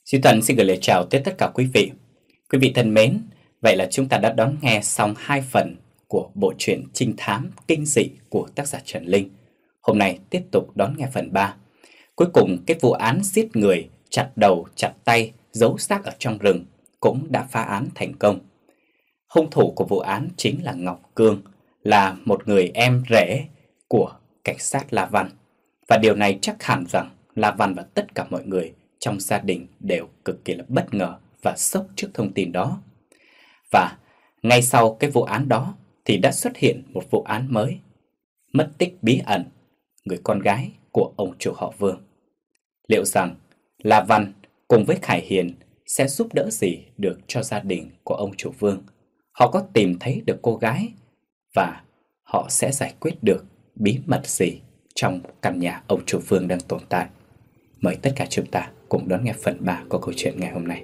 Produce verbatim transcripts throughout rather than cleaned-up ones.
Duy Tuấn xin gửi lời chào tới tất cả quý vị. Quý vị thân mến, vậy là chúng ta đã đón nghe xong hai phần của bộ truyện trinh thám kinh dị của tác giả Trần Linh. Hôm nay tiếp tục đón nghe phần ba. Cuối cùng cái vụ án giết người, chặt đầu, chặt tay, giấu xác ở trong rừng cũng đã phá án thành công. Hung thủ của vụ án chính là Ngọc Cương, là một người em rể của cảnh sát La Văn. Và điều này chắc hẳn rằng La Văn và tất cả mọi người trong gia đình đều cực kỳ là bất ngờ và sốc trước thông tin đó. Và ngay sau cái vụ án đó thì đã xuất hiện một vụ án mới, mất tích bí ẩn người con gái của ông chủ họ Vương. Liệu rằng La Văn cùng với Khải Hiền sẽ giúp đỡ gì được cho gia đình của ông chủ Vương? Họ có tìm thấy được cô gái và họ sẽ giải quyết được bí mật gì trong căn nhà ông chủ Vương đang tồn tại? Mời tất cả chúng ta cùng đón nghe phần ba của câu chuyện ngày hôm nay.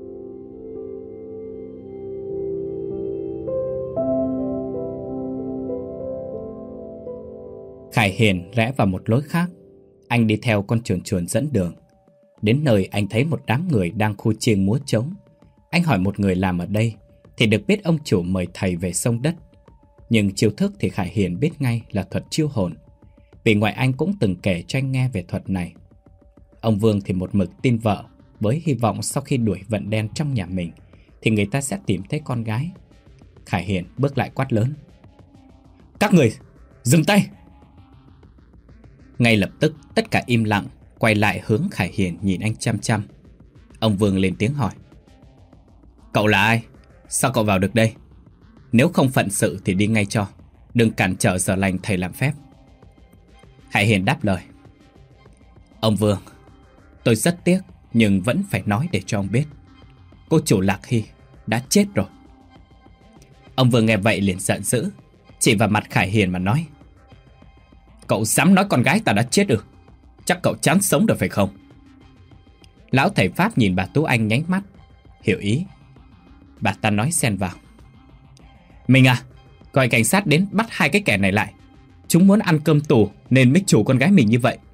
Khải Hiền rẽ vào một lối khác. Anh đi theo con chuồn chuồn dẫn đường. Đến nơi anh thấy một đám người đang khu chiêng múa trống. Anh hỏi một người làm ở đây thì được biết ông chủ mời thầy về sông đất. Nhưng chiêu thức thì Khải Hiền biết ngay là thuật chiêu hồn, vì ngoại anh cũng từng kể cho anh nghe về thuật này. Ông Vương thì một mực tin vợ, với hy vọng sau khi đuổi vận đen trong nhà mình thì người ta sẽ tìm thấy con gái. Khải Hiền bước lại quát lớn: "Các người dừng tay!" Ngay lập tức tất cả im lặng, quay lại hướng Khải Hiền nhìn anh chăm chăm. Ông Vương lên tiếng hỏi: "Cậu là ai? Sao cậu vào được đây? Nếu không phận sự thì đi ngay cho, đừng cản trở giờ lành thầy làm phép." Khải Hiền đáp lời: "Ông Vương, tôi rất tiếc nhưng vẫn phải nói để cho ông biết. Cô chủ Lạc Hy đã chết rồi." Ông Vương nghe vậy liền giận dữ, chỉ vào mặt Khải Hiền mà nói: "Cậu dám nói con gái ta đã chết ư? Chắc cậu chán sống rồi phải không?" Lão thầy Pháp nhìn bà Tú Anh nháy mắt, hiểu ý. Bà ta nói xen vào: "Mình à, gọi cảnh sát đến bắt hai cái kẻ này lại. Chúng muốn ăn cơm tù nên mới chủ con gái mình như vậy."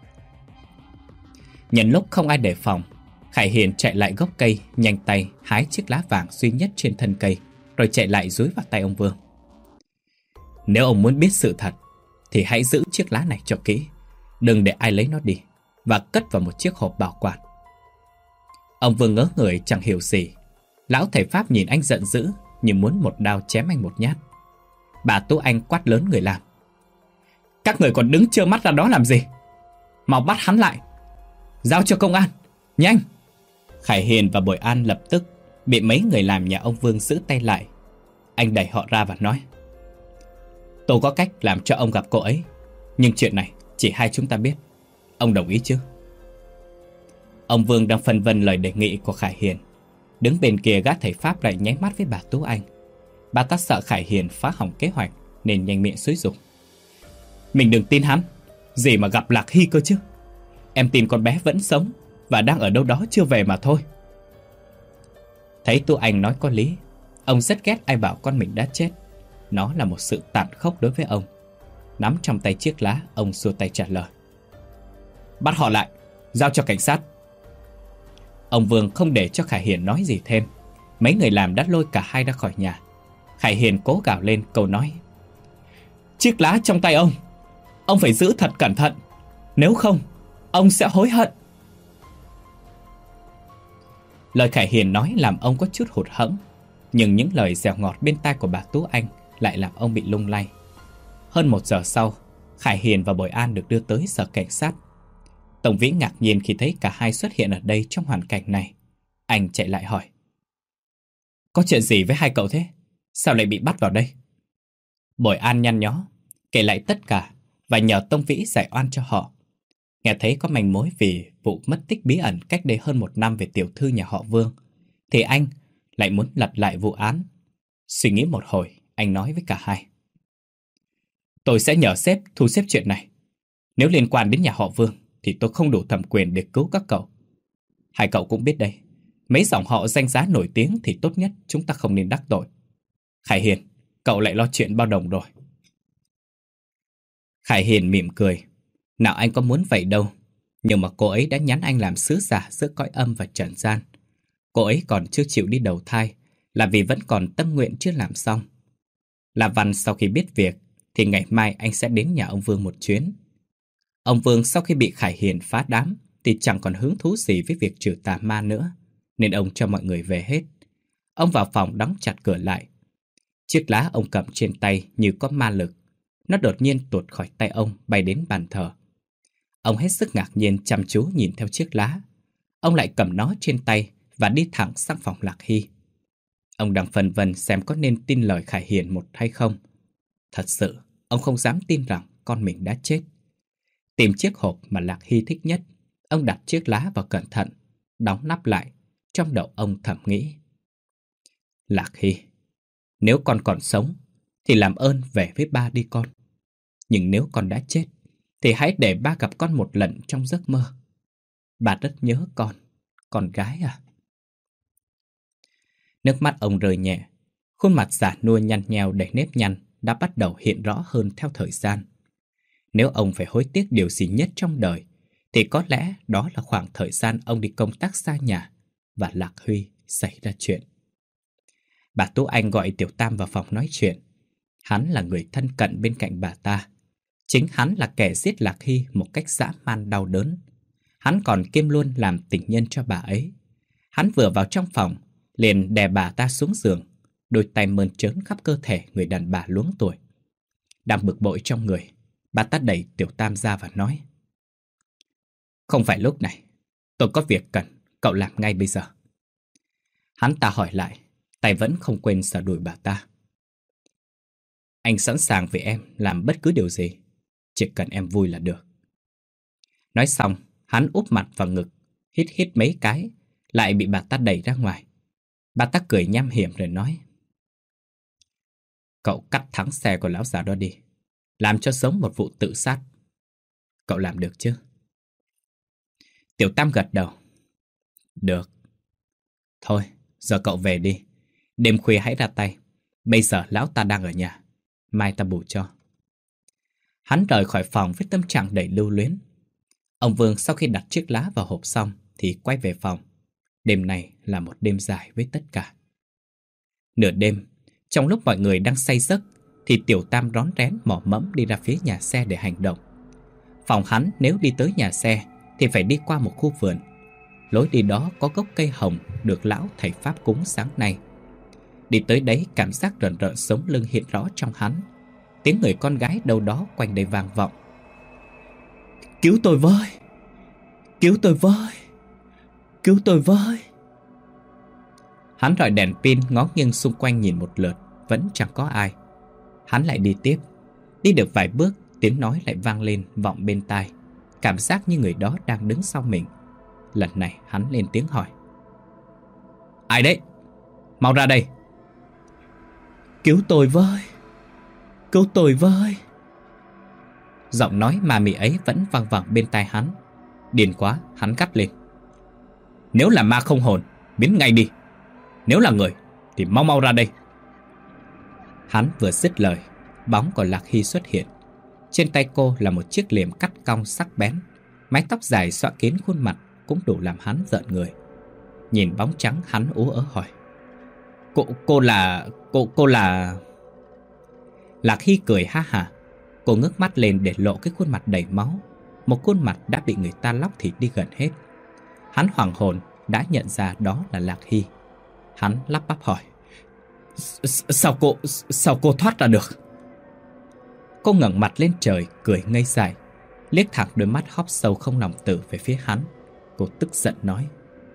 Nhân lúc không ai đề phòng, Khải Hiền chạy lại gốc cây, nhanh tay hái chiếc lá vàng duy nhất trên thân cây, rồi chạy lại dúi vào tay ông Vương. "Nếu ông muốn biết sự thật thì hãy giữ chiếc lá này cho kỹ, đừng để ai lấy nó đi, và cất vào một chiếc hộp bảo quản." Ông Vương ngớ người chẳng hiểu gì. Lão thầy Pháp nhìn anh giận dữ như muốn một đao chém anh một nhát. Bà Tú Anh quát lớn người làm: "Các người còn đứng trơ mắt ra đó làm gì? Mau bắt hắn lại, giao cho công an, nhanh!" Khải Hiền và Bội An lập tức bị mấy người làm nhà ông Vương giữ tay lại. Anh đẩy họ ra và nói: "Tôi có cách làm cho ông gặp cô ấy, nhưng chuyện này chỉ hai chúng ta biết. Ông đồng ý chứ?" Ông Vương đang phân vân lời đề nghị của Khải Hiền. Đứng bên kia gã thầy Pháp lại nháy mắt với bà Tú Anh. Bà ta sợ Khải Hiền phá hỏng kế hoạch nên nhanh miệng xúi giục: "Mình đừng tin hắn. Gì mà gặp Lạc Hy cơ chứ. Em tin con bé vẫn sống và đang ở đâu đó chưa về mà thôi." Thấy Tú Anh nói có lý, ông rất ghét ai bảo con mình đã chết. Nó là một sự tàn khốc đối với ông. Nắm trong tay chiếc lá, ông xua tay trả lời: "Bắt họ lại, giao cho cảnh sát." Ông Vương không để cho Khải Hiền nói gì thêm. Mấy người làm đã lôi cả hai ra khỏi nhà. Khải Hiền cố gào lên câu nói: "Chiếc lá trong tay ông, ông phải giữ thật cẩn thận. Nếu không, ông sẽ hối hận." Lời Khải Hiền nói làm ông có chút hụt hẫng, nhưng những lời dẻo ngọt bên tai của bà Tú Anh lại làm ông bị lung lay. Hơn một giờ sau, Khải Hiền và Bội An được đưa tới sở cảnh sát. Tổng Vĩ ngạc nhiên khi thấy cả hai xuất hiện ở đây trong hoàn cảnh này. Anh chạy lại hỏi: "Có chuyện gì với hai cậu thế? Sao lại bị bắt vào đây?" Bội An nhăn nhó kể lại tất cả và nhờ Tông Vĩ giải oan cho họ. Nghe thấy có manh mối vì vụ mất tích bí ẩn cách đây hơn một năm về tiểu thư nhà họ Vương, thì anh lại muốn lật lại vụ án. Suy nghĩ một hồi, anh nói với cả hai: "Tôi sẽ nhờ sếp thu xếp chuyện này. Nếu liên quan đến nhà họ Vương thì tôi không đủ thẩm quyền để cứu các cậu. Hai cậu cũng biết đây, mấy dòng họ danh giá nổi tiếng thì tốt nhất chúng ta không nên đắc tội. Khải Hiền, cậu lại lo chuyện bao đồng rồi." Khải Hiền mỉm cười: "Nào anh có muốn vậy đâu. Nhưng mà cô ấy đã nhắn anh làm sứ giả giữa cõi âm và trần gian. Cô ấy còn chưa chịu đi đầu thai là vì vẫn còn tâm nguyện chưa làm xong. La Văn sau khi biết việc thì ngày mai anh sẽ đến nhà ông Vương một chuyến. Ông Vương sau khi bị Khải Hiền phá đám thì chẳng còn hứng thú gì với việc trừ tà ma nữa, nên ông cho mọi người về hết. Ông vào phòng đóng chặt cửa lại. Chiếc lá ông cầm trên tay như có ma lực. Nó đột nhiên tuột khỏi tay ông bay đến bàn thờ. Ông hết sức ngạc nhiên chăm chú nhìn theo chiếc lá. Ông lại cầm nó trên tay và đi thẳng sang phòng Lạc Hy. Ông đang phân vân xem có nên tin lời Khải Hiền một hay không. Thật sự, ông không dám tin rằng con mình đã chết. Tìm chiếc hộp mà Lạc Hy thích nhất, ông đặt chiếc lá vào cẩn thận, đóng nắp lại. Trong đầu ông thầm nghĩ: Lạc Hy, nếu con còn sống thì làm ơn về với ba đi con. Nhưng nếu con đã chết thì hãy để ba gặp con một lần trong giấc mơ. Ba rất nhớ con, con gái à. Nước mắt ông rơi nhẹ. Khuôn mặt già nua nhăn nheo đầy nếp nhăn đã bắt đầu hiện rõ hơn theo thời gian. Nếu ông phải hối tiếc điều gì nhất trong đời thì có lẽ đó là khoảng thời gian ông đi công tác xa nhà và Lạc Huy xảy ra chuyện. Bà Tú Anh gọi Tiểu Tam vào phòng nói chuyện. Hắn là người thân cận bên cạnh bà ta. Chính hắn là kẻ giết Lạc Hy một cách dã man đau đớn. Hắn còn kiêm luôn làm tình nhân cho bà ấy. Hắn vừa vào trong phòng liền đè bà ta xuống giường, đôi tay mơn trớn khắp cơ thể người đàn bà luống tuổi. Đang bực bội trong người, bà ta đẩy Tiểu Tam ra và nói: Không phải lúc này, tôi có việc cần cậu làm ngay bây giờ. Hắn ta hỏi lại, tay vẫn không quên sờ đùi bà ta. Anh sẵn sàng vì em làm bất cứ điều gì, chỉ cần em vui là được. Nói xong, hắn úp mặt vào ngực, hít hít mấy cái, lại bị bà ta đẩy ra ngoài. Bà ta cười nham hiểm rồi nói: Cậu cắt thắng xe của lão già đó đi, làm cho sống một vụ tự sát. Cậu làm được chứ? Tiểu Tam gật đầu. Được. Thôi, giờ cậu về đi. Đêm khuya hãy ra tay. Bây giờ lão ta đang ở nhà, mai ta bù cho. Hắn rời khỏi phòng với tâm trạng đầy lưu luyến. Ông Vương sau khi đặt chiếc lá vào hộp xong thì quay về phòng. Đêm này là một đêm dài với tất cả. Nửa đêm, trong lúc mọi người đang say giấc thì Tiểu Tam rón rén mò mẫm đi ra phía nhà xe để hành động. Phòng hắn nếu đi tới nhà xe thì phải đi qua một khu vườn. Lối đi đó có gốc cây hồng được lão thầy Pháp cúng sáng nay. Đi tới đấy cảm giác rợn rợn sống lưng hiện rõ trong hắn. Tiếng người con gái đâu đó quanh đây vang vọng. Cứu tôi với! Cứu tôi với! Cứu tôi với! Hắn rọi đèn pin ngó nghiêng xung quanh nhìn một lượt, vẫn chẳng có ai. Hắn lại đi tiếp. Đi được vài bước, tiếng nói lại vang lên vọng bên tai. Cảm giác như người đó đang đứng sau mình. Lần này hắn lên tiếng hỏi. Ai đấy? Mau ra đây! Cứu tôi với! Cứu tôi với! Giọng nói ma mị ấy vẫn vang vẳng bên tai hắn. Điên quá, hắn gắt lên. Nếu là ma không hồn, biến ngay đi. Nếu là người, thì mau mau ra đây. Hắn vừa dứt lời, bóng của Lạc Hy xuất hiện. Trên tay cô là một chiếc liềm cắt cong sắc bén. Mái tóc dài xõa kín khuôn mặt cũng đủ làm hắn rợn người. Nhìn bóng trắng hắn ú ớ hỏi. Cô, cô là... Cô, cô là... Lạc Hy cười ha hả. Cô ngước mắt lên để lộ cái khuôn mặt đầy máu. Một khuôn mặt đã bị người ta lóc thịt đi gần hết. Hắn hoảng hồn đã nhận ra đó là Lạc Hy. Hắn lắp bắp hỏi. Sao cô... Sao cô thoát ra được? Cô ngẩng mặt lên trời cười ngây dại, liếc thẳng đôi mắt hốc sâu không lòng tử về phía hắn. Cô tức giận nói.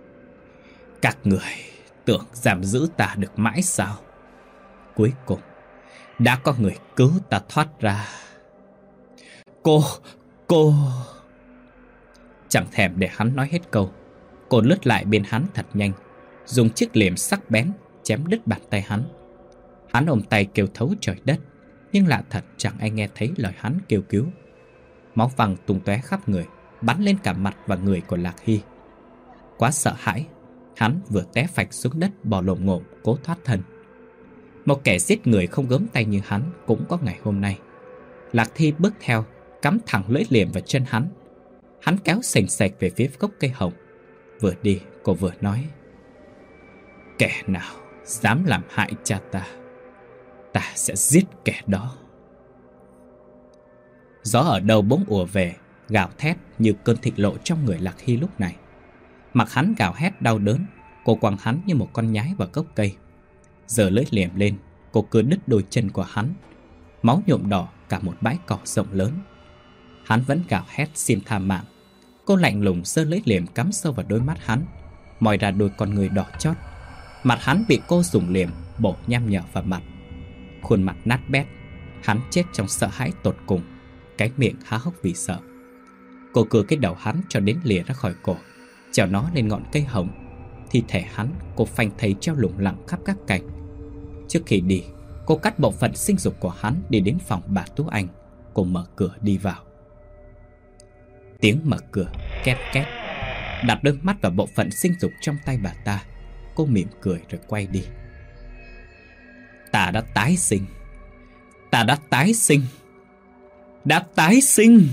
Các người tưởng giam giữ ta được mãi sao? Cuối cùng đã có người cứu ta thoát ra. Cô... Cô... Chẳng thèm để hắn nói hết câu, cô lướt lại bên hắn thật nhanh, dùng chiếc liềm sắc bén chém đứt bàn tay hắn. Hắn ôm tay kêu thấu trời đất, nhưng lạ thật chẳng ai nghe thấy lời hắn kêu cứu. Máu văng tung tóe khắp người, bắn lên cả mặt và người của Lạc Hy. Quá sợ hãi, hắn vừa té phạch xuống đất bò lồm ngồm cố thoát thân. Một kẻ giết người không gớm tay như hắn cũng có ngày hôm nay. Lạc Hy bước theo, cắm thẳng lưỡi liềm vào chân hắn. Hắn kéo sành sạch về phía gốc cây hồng. Vừa đi cô vừa nói: kẻ nào dám làm hại cha ta, ta sẽ giết kẻ đó. Gió ở đâu bỗng ùa về, gào thét như cơn thịnh nộ trong người Lạc Hy lúc này. Mặc hắn gào hét đau đớn, cô quăng hắn như một con nhái vào gốc cây. Giơ lưỡi liềm lên, cô cưa đứt đôi chân của hắn. Máu nhuộm đỏ cả một bãi cỏ rộng lớn. Hắn vẫn gào hét xin tha mạng. Cô lạnh lùng giơ lưỡi liềm cắm sâu vào đôi mắt hắn, moi ra đôi con người đỏ chót. Mặt hắn bị cô dùng liềm bổ nham nhở vào mặt. Khuôn mặt nát bét, hắn chết trong sợ hãi tột cùng, cái miệng há hốc vì sợ. Cô cưa cái đầu hắn cho đến lìa ra khỏi cổ, trèo nó lên ngọn cây hồng. Thi thể hắn cô phanh thây treo lủng lẳng khắp các cành. Trước khi đi, cô cắt bộ phận sinh dục của hắn đi đến phòng bà Tú Anh. Cô mở cửa đi vào. Tiếng mở cửa két két. Đặt đôi mắt vào bộ phận sinh dục trong tay bà ta, cô mỉm cười rồi quay đi. Ta đã tái sinh. Ta đã tái sinh. Đã tái sinh.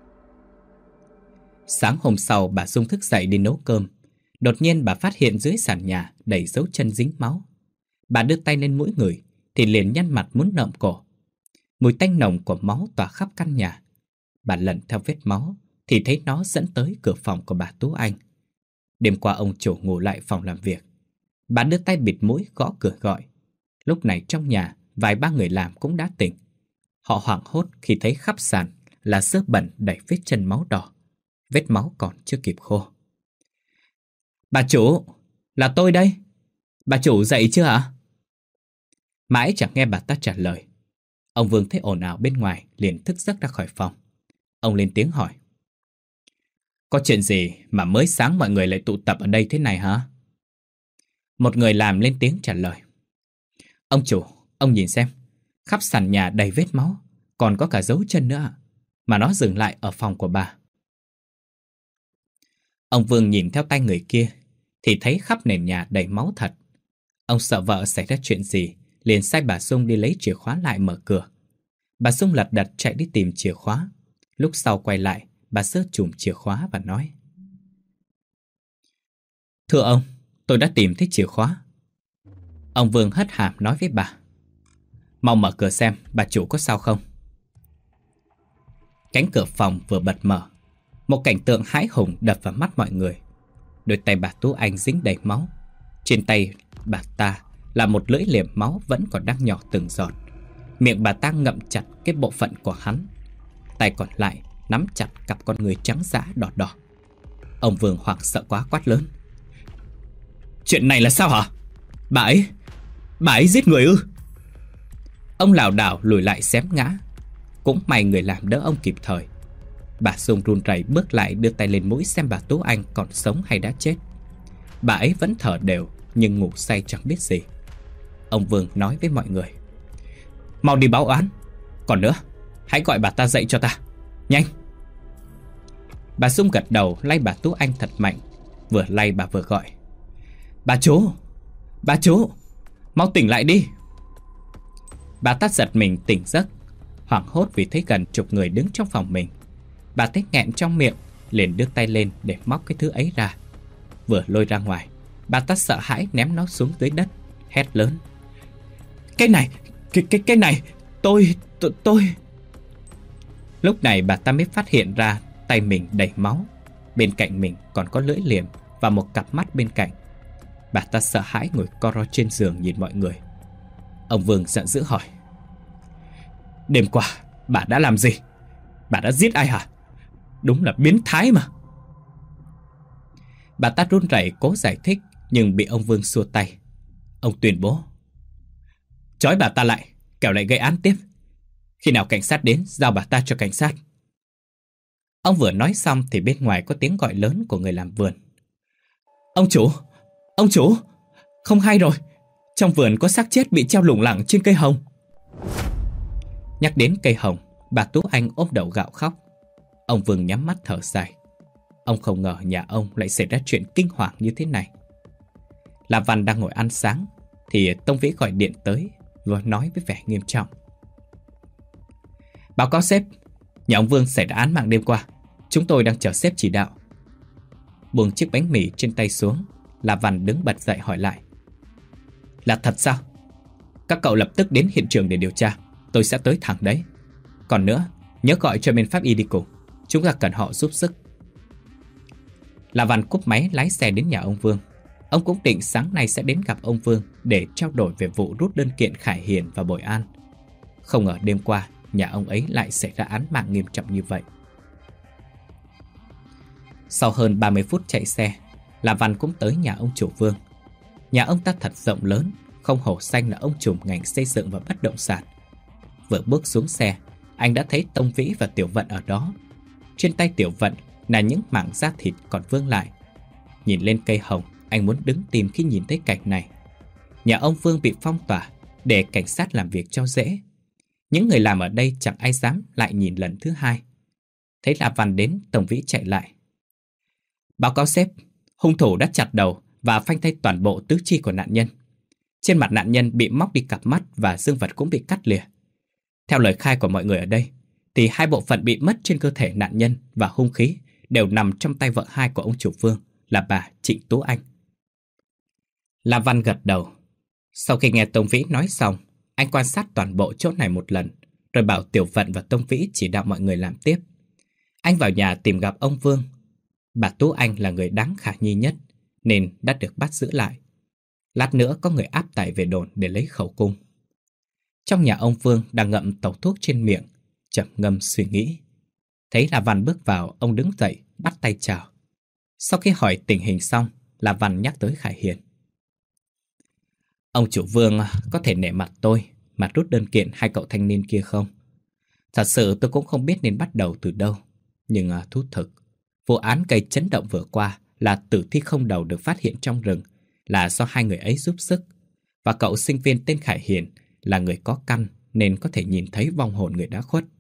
Sáng hôm sau bà Dung thức dậy đi nấu cơm. Đột nhiên bà phát hiện dưới sàn nhà đầy dấu chân dính máu. Bà đưa tay lên mũi người thì liền nhăn mặt muốn ngậm cổ. Mùi tanh nồng của máu tỏa khắp căn nhà. Bà lần theo vết máu thì thấy nó dẫn tới cửa phòng của bà Tú Anh. Đêm qua ông chủ ngủ lại phòng làm việc. Bà đưa tay bịt mũi gõ cửa gọi. Lúc này trong nhà vài ba người làm cũng đã tỉnh. Họ hoảng hốt khi thấy khắp sàn là xơ bẩn đầy vết chân máu đỏ. Vết máu còn chưa kịp khô. Bà chủ, là tôi đây. Bà chủ dậy chưa ạ? Mãi chẳng nghe bà ta trả lời. Ông Vương thấy ồn ào bên ngoài liền thức giấc ra khỏi phòng. Ông lên tiếng hỏi: có chuyện gì mà mới sáng mọi người lại tụ tập ở đây thế này hả? Một người làm lên tiếng trả lời: ông chủ, ông nhìn xem, khắp sàn nhà đầy vết máu, còn có cả dấu chân nữa, mà nó dừng lại ở phòng của bà. Ông Vương nhìn theo tay người kia thì thấy khắp nền nhà đầy máu thật. Ông sợ vợ xảy ra chuyện gì, liền sai bà Dung đi lấy chìa khóa lại mở cửa. Bà Dung lật đật chạy đi tìm chìa khóa. Lúc sau quay lại, bà sơ chùm chìa khóa và nói: thưa ông, tôi đã tìm thấy chìa khóa. Ông Vương hất hàm nói với bà: mau mở cửa xem bà chủ có sao không. Cánh cửa phòng vừa bật mở, một cảnh tượng hãi hùng đập vào mắt mọi người. Đôi tay bà Tú Anh dính đầy máu. Trên tay bà ta là một lưỡi liềm máu vẫn còn đang nhỏ từng giọt. Miệng bà ta ngậm chặt cái bộ phận của hắn. Tay còn lại nắm chặt cặp con người trắng dã đỏ đỏ. Ông Vương hoảng sợ quá quát lớn: chuyện này là sao hả? Bà ấy, bà ấy giết người ư? Ông lảo đảo lùi lại xém ngã. Cũng may người làm đỡ ông kịp thời. Bà Dung run rẩy bước lại đưa tay lên mũi xem bà Tú Anh còn sống hay đã chết. Bà ấy vẫn thở đều nhưng ngủ say chẳng biết gì. Ông Vương nói với mọi người: mau đi báo oán. Còn nữa, hãy gọi bà ta dậy cho ta, nhanh. Bà Dung gật đầu lay bà Tú Anh thật mạnh. Vừa lay bà vừa gọi: bà chú, bà chú, mau tỉnh lại đi. Bà ta giật mình tỉnh giấc, hoảng hốt vì thấy gần chục người đứng trong phòng mình. Bà thấy nghẹn trong miệng, liền đưa tay lên để móc cái thứ ấy ra. Vừa lôi ra ngoài, bà ta sợ hãi ném nó xuống dưới đất, hét lớn: cái này, cái cái cái này, tôi, tôi, tôi. Lúc này bà ta mới phát hiện ra tay mình đầy máu. Bên cạnh mình còn có lưỡi liềm và một cặp mắt bên cạnh. Bà ta sợ hãi ngồi co ro trên giường nhìn mọi người. Ông Vương giận dữ hỏi: đêm qua bà đã làm gì? Bà đã giết ai hả? Đúng là biến thái mà. Bà ta run rẩy cố giải thích nhưng bị ông Vương xua tay. Ông tuyên bố: trói bà ta lại, kẻo lại gây án tiếp. Khi nào cảnh sát đến, giao bà ta cho cảnh sát. Ông vừa nói xong thì bên ngoài có tiếng gọi lớn của người làm vườn: ông chủ, ông chủ, không hay rồi, trong vườn có xác chết bị treo lủng lẳng trên cây hồng. Nhắc đến cây hồng, bà Tú Anh ôm đầu gạo khóc. Ông Vương nhắm mắt thở dài. Ông không ngờ nhà ông lại xảy ra chuyện kinh hoàng như thế này. La Văn đang ngồi ăn sáng thì Tông Vĩ gọi điện tới và nói với vẻ nghiêm trọng: báo cáo sếp, nhà ông Vương xảy ra án mạng đêm qua. chúng tôi đang chờ sếp chỉ đạo. Buông chiếc bánh mì trên tay xuống, La Văn đứng bật dậy hỏi lại. Là thật sao? Các cậu lập tức đến hiện trường để điều tra. Tôi sẽ tới thẳng đấy. Còn nữa, nhớ gọi cho bên pháp y đi cùng. Chúng ta cần họ giúp sức. La Văn cúp máy lái xe đến nhà ông Vương. Ông cũng định sáng nay sẽ đến gặp ông Vương để trao đổi về vụ rút đơn kiện Khải Hiền và Bội An. Không ngờ đêm qua nhà ông ấy lại xảy ra án mạng nghiêm trọng như vậy. Sau hơn ba mươi phút chạy xe, La Văn cũng tới nhà ông chủ Vương. Nhà ông ta thật rộng lớn, không hổ danh là ông trùm ngành xây dựng và bất động sản. Vừa bước xuống xe, anh đã thấy Tông Vĩ và Tiểu Vận ở đó. Trên tay Tiểu Vận là những mảng da thịt còn vương lại. Nhìn lên cây hồng, anh muốn đứng tìm khi nhìn thấy cảnh này. Nhà ông Vương bị phong tỏa để cảnh sát làm việc cho dễ. Những người làm ở đây chẳng ai dám lại nhìn lần thứ hai. Thấy La Văn đến, Tông Vĩ chạy lại. Báo cáo sếp, hung thủ đã chặt đầu và phanh thây toàn bộ tứ chi của nạn nhân. Trên mặt nạn nhân bị móc đi cặp mắt và dương vật cũng bị cắt lìa. Theo lời khai của mọi người ở đây, thì hai bộ phận bị mất trên cơ thể nạn nhân và hung khí đều nằm trong tay vợ hai của ông chủ Vương là bà Trịnh Tú Anh. La Văn gật đầu. Sau khi nghe Tông Vĩ nói xong, anh quan sát toàn bộ chỗ này một lần, rồi bảo Tiểu Vận và Tông Vĩ chỉ đạo mọi người làm tiếp. Anh vào nhà tìm gặp ông Vương. Bà Tú Anh là người đáng khả nghi nhất, nên đã được bắt giữ lại. Lát nữa có người áp tải về đồn để lấy khẩu cung. Trong nhà ông Vương đang ngậm tẩu thuốc trên miệng, trầm ngâm suy nghĩ. Thấy La Văn bước vào, ông đứng dậy, bắt tay chào. Sau khi hỏi tình hình xong, La Văn nhắc tới Khải Hiền. Ông chủ Vương có thể nể mặt tôi mà rút đơn kiện hai cậu thanh niên kia không? Thật sự tôi cũng không biết nên bắt đầu từ đâu. Nhưng à, thú thực, vụ án gây chấn động vừa qua là tử thi không đầu được phát hiện trong rừng là do hai người ấy giúp sức. Và cậu sinh viên tên Khải Hiền là người có căn nên có thể nhìn thấy vong hồn người đã khuất.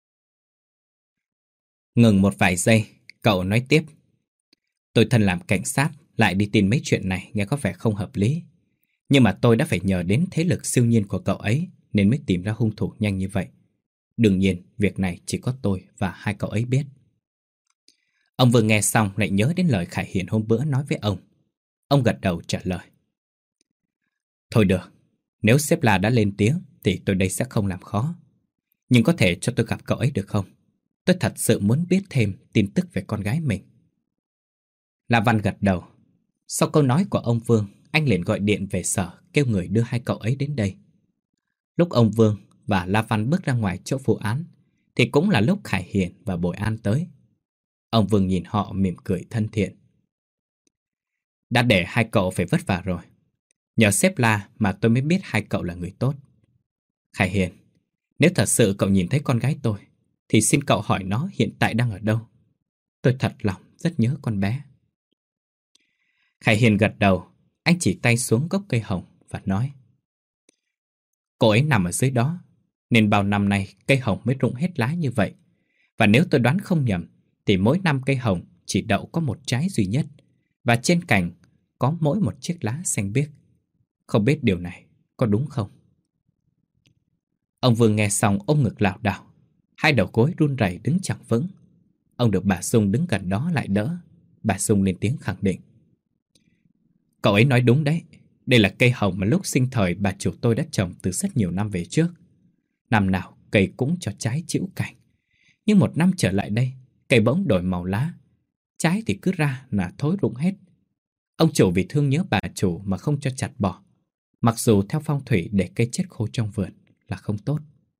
Ngừng một vài giây, cậu nói tiếp. Tôi thân làm cảnh sát lại đi tin mấy chuyện này nghe có vẻ không hợp lý. Nhưng mà tôi đã phải nhờ đến thế lực siêu nhiên của cậu ấy nên mới tìm ra hung thủ nhanh như vậy. Đương nhiên, việc này chỉ có tôi và hai cậu ấy biết. Ông vừa nghe xong lại nhớ đến lời Khải Hiền hôm bữa nói với ông. Ông gật đầu trả lời. Thôi được, nếu sếp La đã lên tiếng thì tôi đây sẽ không làm khó. Nhưng có thể cho tôi gặp cậu ấy được không? Tôi thật sự muốn biết thêm tin tức về con gái mình. La Văn gật đầu. Sau câu nói của ông Vương, anh liền gọi điện về sở kêu người đưa hai cậu ấy đến đây. Lúc ông Vương và La Văn bước ra ngoài chỗ vụ án thì cũng là lúc Khải Hiền và Bội An tới. Ông Vương nhìn họ mỉm cười thân thiện. Đã để hai cậu phải vất vả rồi. Nhờ sếp La mà tôi mới biết hai cậu là người tốt. Khải Hiền, nếu thật sự cậu nhìn thấy con gái tôi thì xin cậu hỏi nó hiện tại đang ở đâu. Tôi thật lòng rất nhớ con bé. Khải Hiền gật đầu. Anh chỉ tay xuống gốc cây hồng và nói. Cô ấy nằm ở dưới đó, nên bao năm nay cây hồng mới rụng hết lá như vậy. Và nếu tôi đoán không nhầm, thì mỗi năm cây hồng chỉ đậu có một trái duy nhất, và trên cành có mỗi một chiếc lá xanh biếc. Không biết điều này có đúng không? Ông Vương nghe xong ôm ngực lảo đảo, hai đầu gối run rẩy đứng chẳng vững. Ông được bà Dung đứng gần đó lại đỡ. Bà Dung lên tiếng khẳng định. Cậu ấy nói đúng đấy. Đây là cây hồng mà lúc sinh thời bà chủ tôi đã trồng từ rất nhiều năm về trước. Năm nào cây cũng cho trái chĩu cành. Nhưng một năm trở lại đây, cây bỗng đổi màu lá. Trái thì cứ ra là thối rụng hết. Ông chủ vì thương nhớ bà chủ mà không cho chặt bỏ. Mặc dù theo phong thủy để cây chết khô trong vườn là không tốt.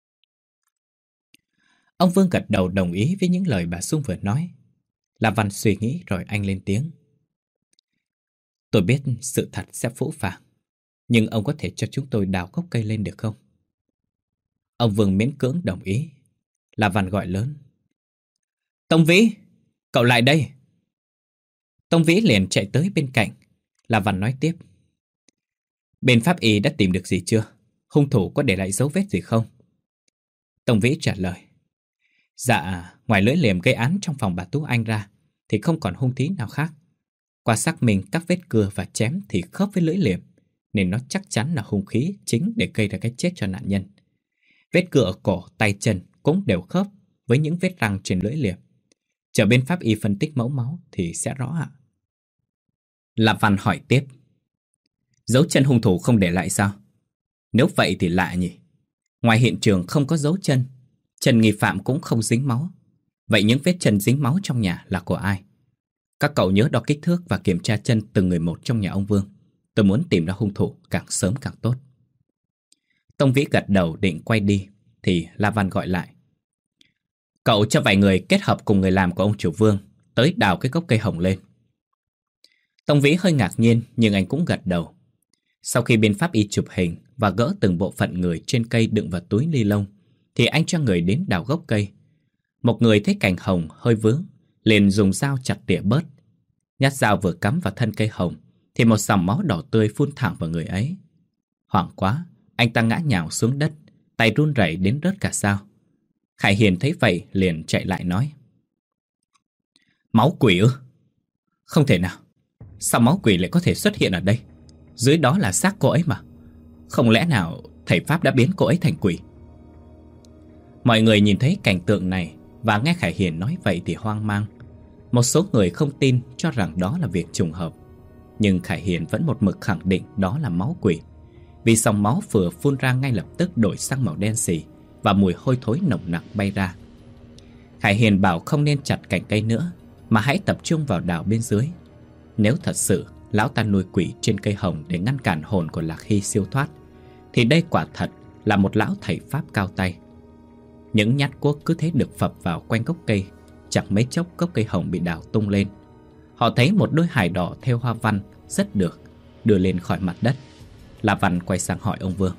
Ông Vương gật đầu đồng ý với những lời bà Dung vừa nói. La Văn suy nghĩ rồi anh lên tiếng. Tôi biết sự thật sẽ phũ phàng, nhưng ông có thể cho chúng tôi đào gốc cây lên được không? Ông Vương miễn cưỡng đồng ý. La Văn gọi lớn. Tông Vĩ, cậu lại đây. Tông Vĩ liền chạy tới bên cạnh. La Văn nói tiếp. Bên pháp y đã tìm được gì chưa? Hung thủ có để lại dấu vết gì không? Tông Vĩ trả lời. Dạ, ngoài lưỡi liềm gây án trong phòng bà Tú Anh ra thì không còn hung khí nào khác. Qua xác minh các vết cưa và chém thì khớp với lưỡi liềm, nên nó chắc chắn là hung khí chính để gây ra cái chết cho nạn nhân. Vết cưa ở cổ, tay, chân cũng đều khớp với những vết răng trên lưỡi liềm. Chờ bên pháp y phân tích mẫu máu thì sẽ rõ ạ. Lạp Văn hỏi tiếp. Dấu chân hung thủ không để lại sao? Nếu vậy thì lạ nhỉ. Ngoài hiện trường không có dấu chân, chân nghi phạm cũng không dính máu. Vậy những vết chân dính máu trong nhà là của ai? Các cậu nhớ đo kích thước và kiểm tra chân từng người một trong nhà ông Vương. Tôi muốn tìm ra hung thủ càng sớm càng tốt. Tông Vĩ gật đầu định quay đi thì La Văn gọi lại. Cậu cho vài người kết hợp cùng người làm của ông chủ Vương tới đào cái gốc cây hồng lên. Tông Vĩ hơi ngạc nhiên nhưng anh cũng gật đầu. Sau khi bên pháp y chụp hình và gỡ từng bộ phận người trên cây đựng vào túi ni lông thì anh cho người đến đào gốc cây. Một người thấy cành hồng hơi vướng liền dùng dao chặt tỉa bớt. Nhát dao vừa cắm vào thân cây hồng thì một dòng máu đỏ tươi phun thẳng vào người ấy. Hoảng quá, anh ta ngã nhào xuống đất, tay run rẩy đến rớt cả dao. Khải Hiền thấy vậy liền chạy lại nói. Máu quỷ ư? Không thể nào. Sao máu quỷ lại có thể xuất hiện ở đây? Dưới đó là xác cô ấy mà. Không lẽ nào thầy Pháp đã biến cô ấy thành quỷ? Mọi người nhìn thấy cảnh tượng này và nghe Khải Hiền nói vậy thì hoang mang. Một số người không tin, cho rằng đó là việc trùng hợp. Nhưng Khải Hiền vẫn một mực khẳng định đó là máu quỷ. Vì dòng máu vừa phun ra ngay lập tức đổi sang màu đen xì và mùi hôi thối nồng nặc bay ra. Khải Hiền bảo không nên chặt cành cây nữa, mà hãy tập trung vào đào bên dưới. Nếu thật sự lão ta nuôi quỷ trên cây hồng để ngăn cản hồn của Lạc Hy siêu thoát, thì đây quả thật là một lão thầy Pháp cao tay. Những nhát cuốc cứ thế được phập vào quanh gốc cây. Chẳng mấy chốc gốc cây hồng bị đào tung lên. Họ thấy một đôi hài đỏ theo hoa văn rất được đưa lên khỏi mặt đất. La Văn quay sang hỏi ông Vương.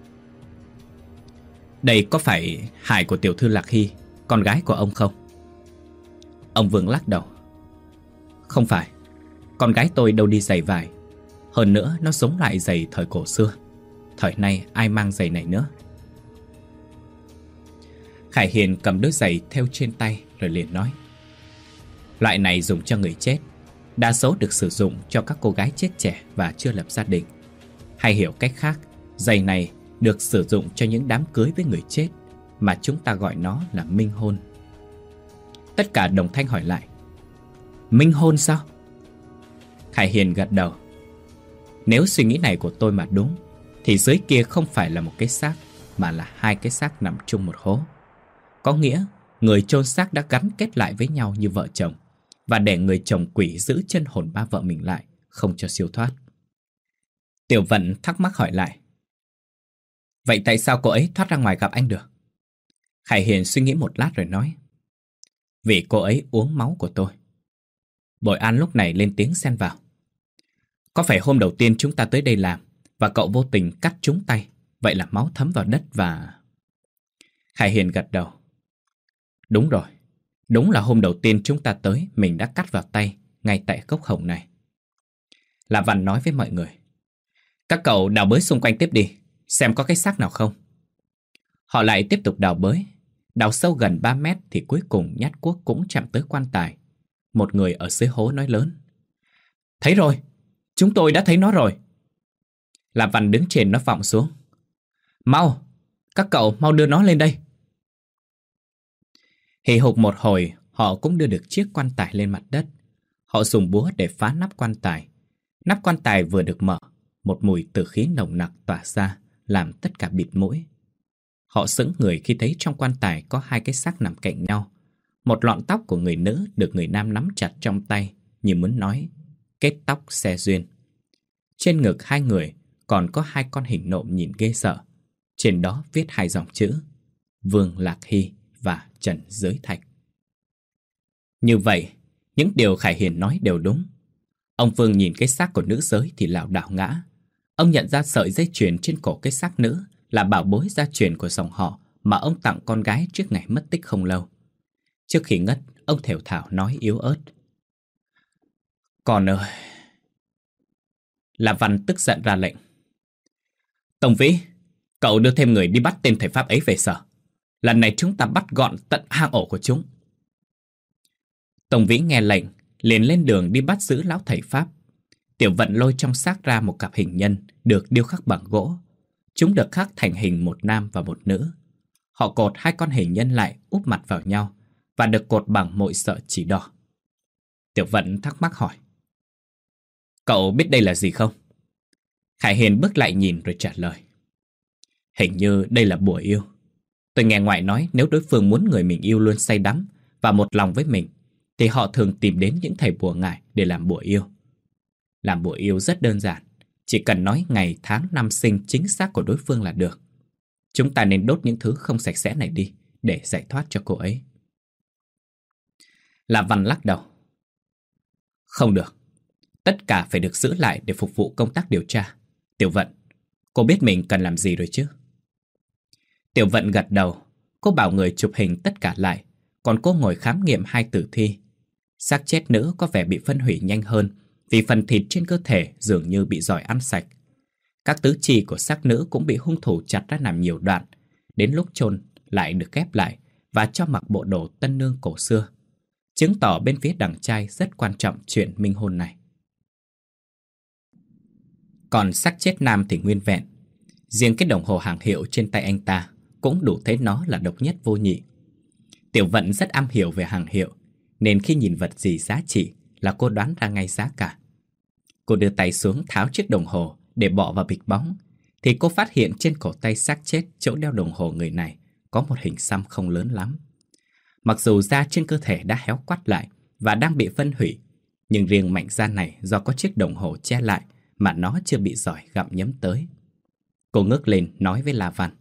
Đây có phải hài của tiểu thư Lạc Hy, con gái của ông không? Ông Vương lắc đầu. Không phải. Con gái tôi đâu đi giày vải. Hơn nữa nó giống lại giày thời cổ xưa. Thời nay ai mang giày này nữa? Khải Hiền cầm đôi giày theo trên tay rồi liền nói. Loại này dùng cho người chết, đa số được sử dụng cho các cô gái chết trẻ và chưa lập gia đình. Hay hiểu cách khác, giày này được sử dụng cho những đám cưới với người chết, mà chúng ta gọi nó là minh hôn. Tất cả đồng thanh hỏi lại. Minh hôn sao? Khải Hiền gật đầu. Nếu suy nghĩ này của tôi mà đúng, thì dưới kia không phải là một cái xác, mà là hai cái xác nằm chung một hố. Có nghĩa người chôn xác đã gắn kết lại với nhau như vợ chồng, và để người chồng quỷ giữ chân hồn ba vợ mình lại, không cho siêu thoát. Tiểu Vận thắc mắc hỏi lại. Vậy tại sao cô ấy thoát ra ngoài gặp anh được? Khải Hiền suy nghĩ một lát rồi nói. Vì cô ấy uống máu của tôi. Bội An lúc này lên tiếng xen vào. Có phải hôm đầu tiên chúng ta tới đây làm và cậu vô tình cắt trúng tay, vậy là máu thấm vào đất và... Khải Hiền gật đầu. Đúng rồi, đúng là hôm đầu tiên chúng ta tới mình đã cắt vào tay ngay tại gốc hồng này. La Văn nói với mọi người. Các cậu đào bới xung quanh tiếp đi, xem có cái xác nào không. Họ lại tiếp tục đào bới. Đào sâu gần ba mét thì cuối cùng nhát cuốc cũng chạm tới quan tài. Một người ở dưới hố nói lớn. Thấy rồi, chúng tôi đã thấy nó rồi. La Văn đứng trên nó vọng xuống. Mau, các cậu mau đưa nó lên đây. Hì hục một hồi, họ cũng đưa được chiếc quan tài lên mặt đất. Họ dùng búa để phá nắp quan tài. Nắp quan tài vừa được mở, một mùi tử khí nồng nặc tỏa ra, làm tất cả bịt mũi. Họ sững người khi thấy trong quan tài có hai cái xác nằm cạnh nhau. Một lọn tóc của người nữ được người nam nắm chặt trong tay, như muốn nói, kết tóc xe duyên. Trên ngực hai người còn có hai con hình nộm nhìn ghê sợ. Trên đó viết hai dòng chữ, Vương Lạc Hy và Trần Giới Thạch. Như vậy, những điều Khải Hiền nói đều đúng. Ông Vương nhìn cái xác của nữ giới thì lảo đảo ngã. Ông nhận ra sợi dây chuyền trên cổ cái xác nữ là bảo bối gia truyền của dòng họ mà ông tặng con gái trước ngày mất tích không lâu. Trước khi ngất, ông thều thào nói yếu ớt. Con ơi! La Văn tức giận ra lệnh. Tổng Vĩ, cậu đưa thêm người đi bắt tên thầy Pháp ấy về sở. Lần này chúng ta bắt gọn tận hang ổ của chúng. Tổng Vĩ nghe lệnh, liền lên đường đi bắt giữ lão thầy Pháp. Tiểu Vận lôi trong xác ra một cặp hình nhân được điêu khắc bằng gỗ. Chúng được khắc thành hình một nam và một nữ. Họ cột hai con hình nhân lại úp mặt vào nhau, và được cột bằng mội sợi chỉ đỏ. Tiểu Vận thắc mắc hỏi: Cậu biết đây là gì không? Khải Hiền bước lại nhìn rồi trả lời: Hình như đây là bùa yêu. Tôi nghe ngoại nói nếu đối phương muốn người mình yêu luôn say đắm và một lòng với mình, thì họ thường tìm đến những thầy bùa ngải để làm bùa yêu. Làm bùa yêu rất đơn giản, chỉ cần nói ngày, tháng, năm sinh chính xác của đối phương là được. Chúng ta nên đốt những thứ không sạch sẽ này đi để giải thoát cho cô ấy. La Văn lắc đầu: Không được. Tất cả phải được giữ lại để phục vụ công tác điều tra. Tiểu Vận, cô biết mình cần làm gì rồi chứ? Tiểu Vận gật đầu. Cô bảo người chụp hình tất cả lại, còn cô ngồi khám nghiệm hai tử thi. Xác chết nữ có vẻ bị phân hủy nhanh hơn vì phần thịt trên cơ thể dường như bị giỏi ăn sạch. Các tứ chi của xác nữ cũng bị hung thủ chặt ra làm nhiều đoạn, đến lúc chôn lại được ghép lại và cho mặc bộ đồ tân nương cổ xưa, chứng tỏ bên phía đằng trai rất quan trọng chuyện minh hôn này. Còn xác chết nam thì nguyên vẹn. Riêng cái đồng hồ hàng hiệu trên tay anh ta cũng đủ thấy nó là độc nhất vô nhị. Tiểu Vận rất am hiểu về hàng hiệu, nên khi nhìn vật gì giá trị là cô đoán ra ngay giá cả. Cô đưa tay xuống tháo chiếc đồng hồ để bỏ vào bịch bóng, thì cô phát hiện trên cổ tay xác chết, chỗ đeo đồng hồ người này, có một hình xăm không lớn lắm. Mặc dù da trên cơ thể đã héo quắt lại và đang bị phân hủy, nhưng riêng mảnh da này do có chiếc đồng hồ che lại mà nó chưa bị giỏi gặm nhấm tới. Cô ngước lên nói với La Văn: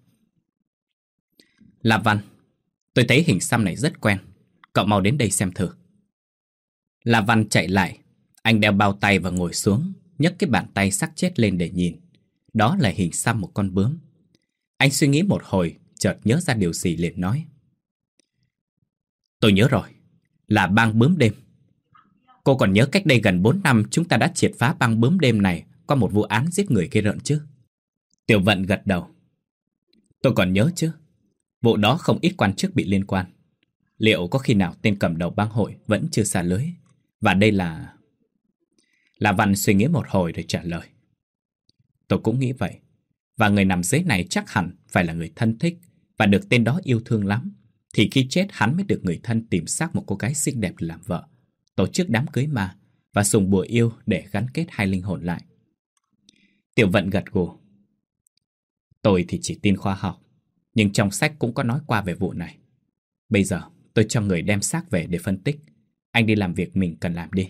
La Văn, tôi thấy hình xăm này rất quen, cậu mau đến đây xem thử. La Văn chạy lại. Anh đeo bao tay và ngồi xuống, nhấc cái bàn tay xác chết lên để nhìn. Đó là hình xăm một con bướm. Anh suy nghĩ một hồi, chợt nhớ ra điều gì liền nói: Tôi nhớ rồi, là bang bướm đêm. Cô còn nhớ cách đây gần bốn năm chúng ta đã triệt phá bang bướm đêm này qua một vụ án giết người ghê rợn chứ? Tiểu Vận gật đầu. Tôi còn nhớ chứ. Vụ đó không ít quan chức bị liên quan. Liệu có khi nào tên cầm đầu bang hội vẫn chưa xả lưới? Và đây là... La Văn suy nghĩ một hồi rồi trả lời: Tôi cũng nghĩ vậy. Và người nằm dưới này chắc hẳn phải là người thân thích và được tên đó yêu thương lắm, thì khi chết hắn mới được người thân tìm xác một cô gái xinh đẹp để làm vợ, tổ chức đám cưới ma và dùng bùa yêu để gắn kết hai linh hồn lại. Tiểu Vận gật gù. Tôi thì chỉ tin khoa học, nhưng trong sách cũng có nói qua về vụ này. Bây giờ tôi cho người đem xác về để phân tích. Anh đi làm việc mình cần làm đi.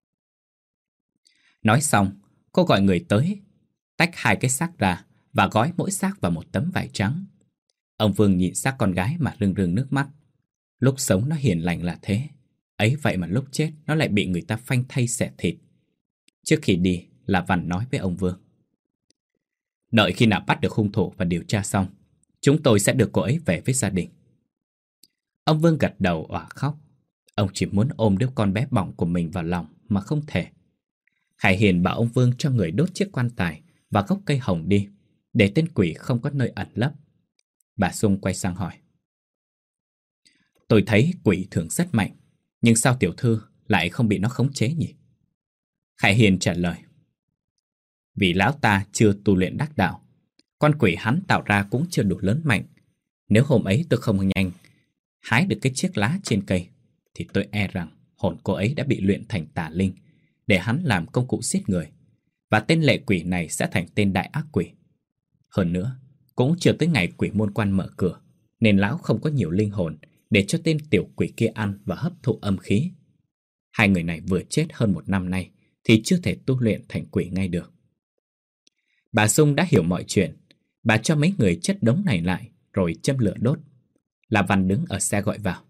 Nói xong, cô gọi người tới, tách hai cái xác ra và gói mỗi xác vào một tấm vải trắng. Ông Vương nhìn xác con gái mà rưng rưng nước mắt. Lúc sống nó hiền lành là thế, ấy vậy mà lúc chết nó lại bị người ta phanh thây xẻ thịt. Trước khi đi, La Văn nói với ông Vương: Đợi khi nào bắt được hung thủ và điều tra xong, chúng tôi sẽ đưa cô ấy về với gia đình. Ông Vương gật đầu òa khóc. Ông chỉ muốn ôm đứa con bé bỏng của mình vào lòng mà không thể. Khải Hiền bảo ông Vương cho người đốt chiếc quan tài và gốc cây hồng đi, để tên quỷ không có nơi ẩn lấp. Bà Dung quay sang hỏi: Tôi thấy quỷ thường rất mạnh, nhưng sao tiểu thư lại không bị nó khống chế nhỉ? Khải Hiền trả lời: Vì lão ta chưa tu luyện đắc đạo, con quỷ hắn tạo ra cũng chưa đủ lớn mạnh. Nếu hôm ấy tôi không nhanh hái được cái chiếc lá trên cây, thì tôi e rằng hồn cô ấy đã bị luyện thành tà linh, để hắn làm công cụ giết người, và tên lệ quỷ này sẽ thành tên đại ác quỷ. Hơn nữa, cũng chưa tới ngày quỷ môn quan mở cửa, nên lão không có nhiều linh hồn để cho tên tiểu quỷ kia ăn và hấp thụ âm khí. Hai người này vừa chết hơn một năm nay thì chưa thể tu luyện thành quỷ ngay được. Bà Dung đã hiểu mọi chuyện. Bà cho mấy người chất đống này lại rồi châm lửa đốt. La Văn đứng ở xe gọi vào: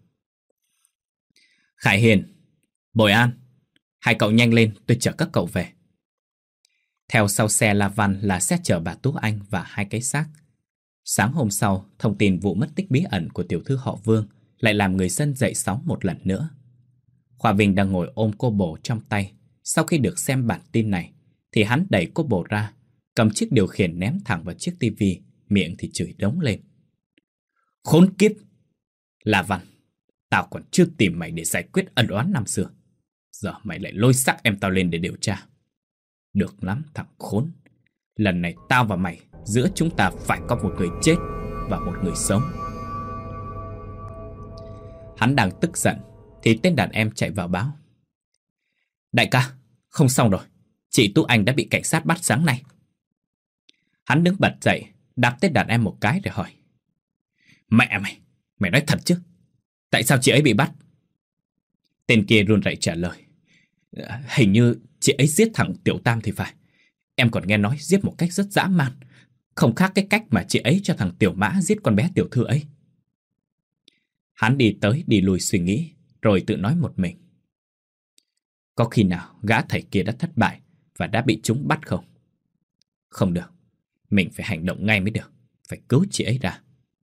Khải Hiền, Bội An, hai cậu nhanh lên, tôi chở các cậu về. Theo sau xe La Văn là xe chở bà Tú Anh và hai cái xác. Sáng hôm sau, thông tin vụ mất tích bí ẩn của tiểu thư họ Vương lại làm người dân dậy sóng một lần nữa. Khoa Vinh đang ngồi ôm cô bồ trong tay. Sau khi được xem bản tin này, thì hắn đẩy cô bồ ra, cầm chiếc điều khiển ném thẳng vào chiếc tivi, miệng thì chửi đống lên: Khốn kiếp! La Văn, tao còn chưa tìm mày để giải quyết ân oán năm xưa, giờ mày lại lôi xác em tao lên để điều tra. Được lắm thằng khốn. Lần này tao và mày, giữa chúng ta phải có một người chết và một người sống. Hắn đang tức giận thì tên đàn em chạy vào báo: Đại ca, không xong rồi, chị Tú Anh đã bị cảnh sát bắt sáng nay. Hắn đứng bật dậy, đạp tên đàn em một cái rồi hỏi: Mẹ mày, mày nói thật chứ? Tại sao chị ấy bị bắt? Tên kia run rẩy trả lời: Hình như chị ấy giết thằng Tiểu Tam thì phải. Em còn nghe nói giết một cách rất dã man, không khác cái cách mà chị ấy cho thằng Tiểu Mã giết con bé tiểu thư ấy. Hắn đi tới đi lui suy nghĩ, rồi tự nói một mình: Có khi nào gã thầy kia đã thất bại và đã bị chúng bắt không? Không được, mình phải hành động ngay mới được, phải cứu chị ấy ra.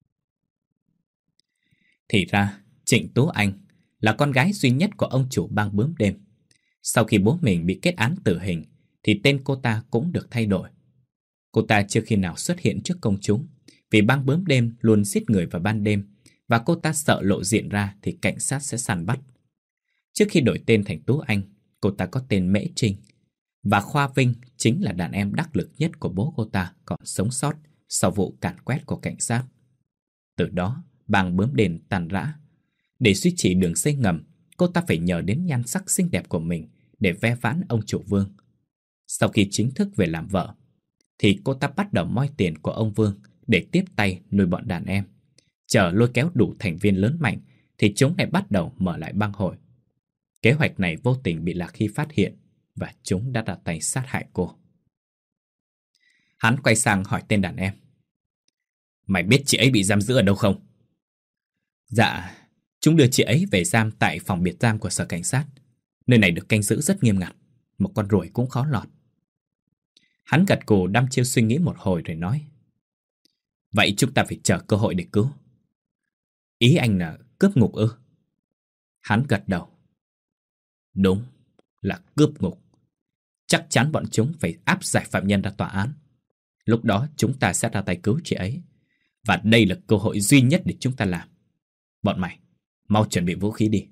Thì ra, Trịnh Tú Anh là con gái duy nhất của ông chủ bang bướm đêm. Sau khi bố mình bị kết án tử hình, thì tên cô ta cũng được thay đổi. Cô ta chưa khi nào xuất hiện trước công chúng, vì bang bướm đêm luôn giết người vào ban đêm, và cô ta sợ lộ diện ra thì cảnh sát sẽ săn bắt. Trước khi đổi tên thành Tú Anh, cô ta có tên Mễ Trinh, và Khoa Vinh chính là đàn em đắc lực nhất của bố cô ta còn sống sót sau vụ càn quét của cảnh sát. Từ đó, bang bướm đêm tàn rã. Để duy trì đường dây ngầm, cô ta phải nhờ đến nhan sắc xinh đẹp của mình để ve vãn ông chủ Vương. Sau khi chính thức về làm vợ, thì cô ta bắt đầu moi tiền của ông Vương để tiếp tay nuôi bọn đàn em. Chờ lôi kéo đủ thành viên lớn mạnh thì chúng lại bắt đầu mở lại bang hội. Kế hoạch này vô tình bị Lạc Hy phát hiện, và chúng đã đặt tay sát hại cô. Hắn quay sang hỏi tên đàn em: Mày biết chị ấy bị giam giữ ở đâu không? Dạ, chúng đưa chị ấy về giam tại phòng biệt giam của sở cảnh sát. Nơi này được canh giữ rất nghiêm ngặt, một con ruồi cũng khó lọt. Hắn gật gù đăm chiêu suy nghĩ một hồi rồi nói: Vậy chúng ta phải chờ cơ hội để cứu. Ý anh là cướp ngục ư? Hắn gật đầu. Đúng, là cướp ngục. Chắc chắn bọn chúng phải áp giải phạm nhân ra tòa án. Lúc đó chúng ta sẽ ra tay cứu chị ấy. Và đây là cơ hội duy nhất để chúng ta làm. Bọn mày, mau chuẩn bị vũ khí đi.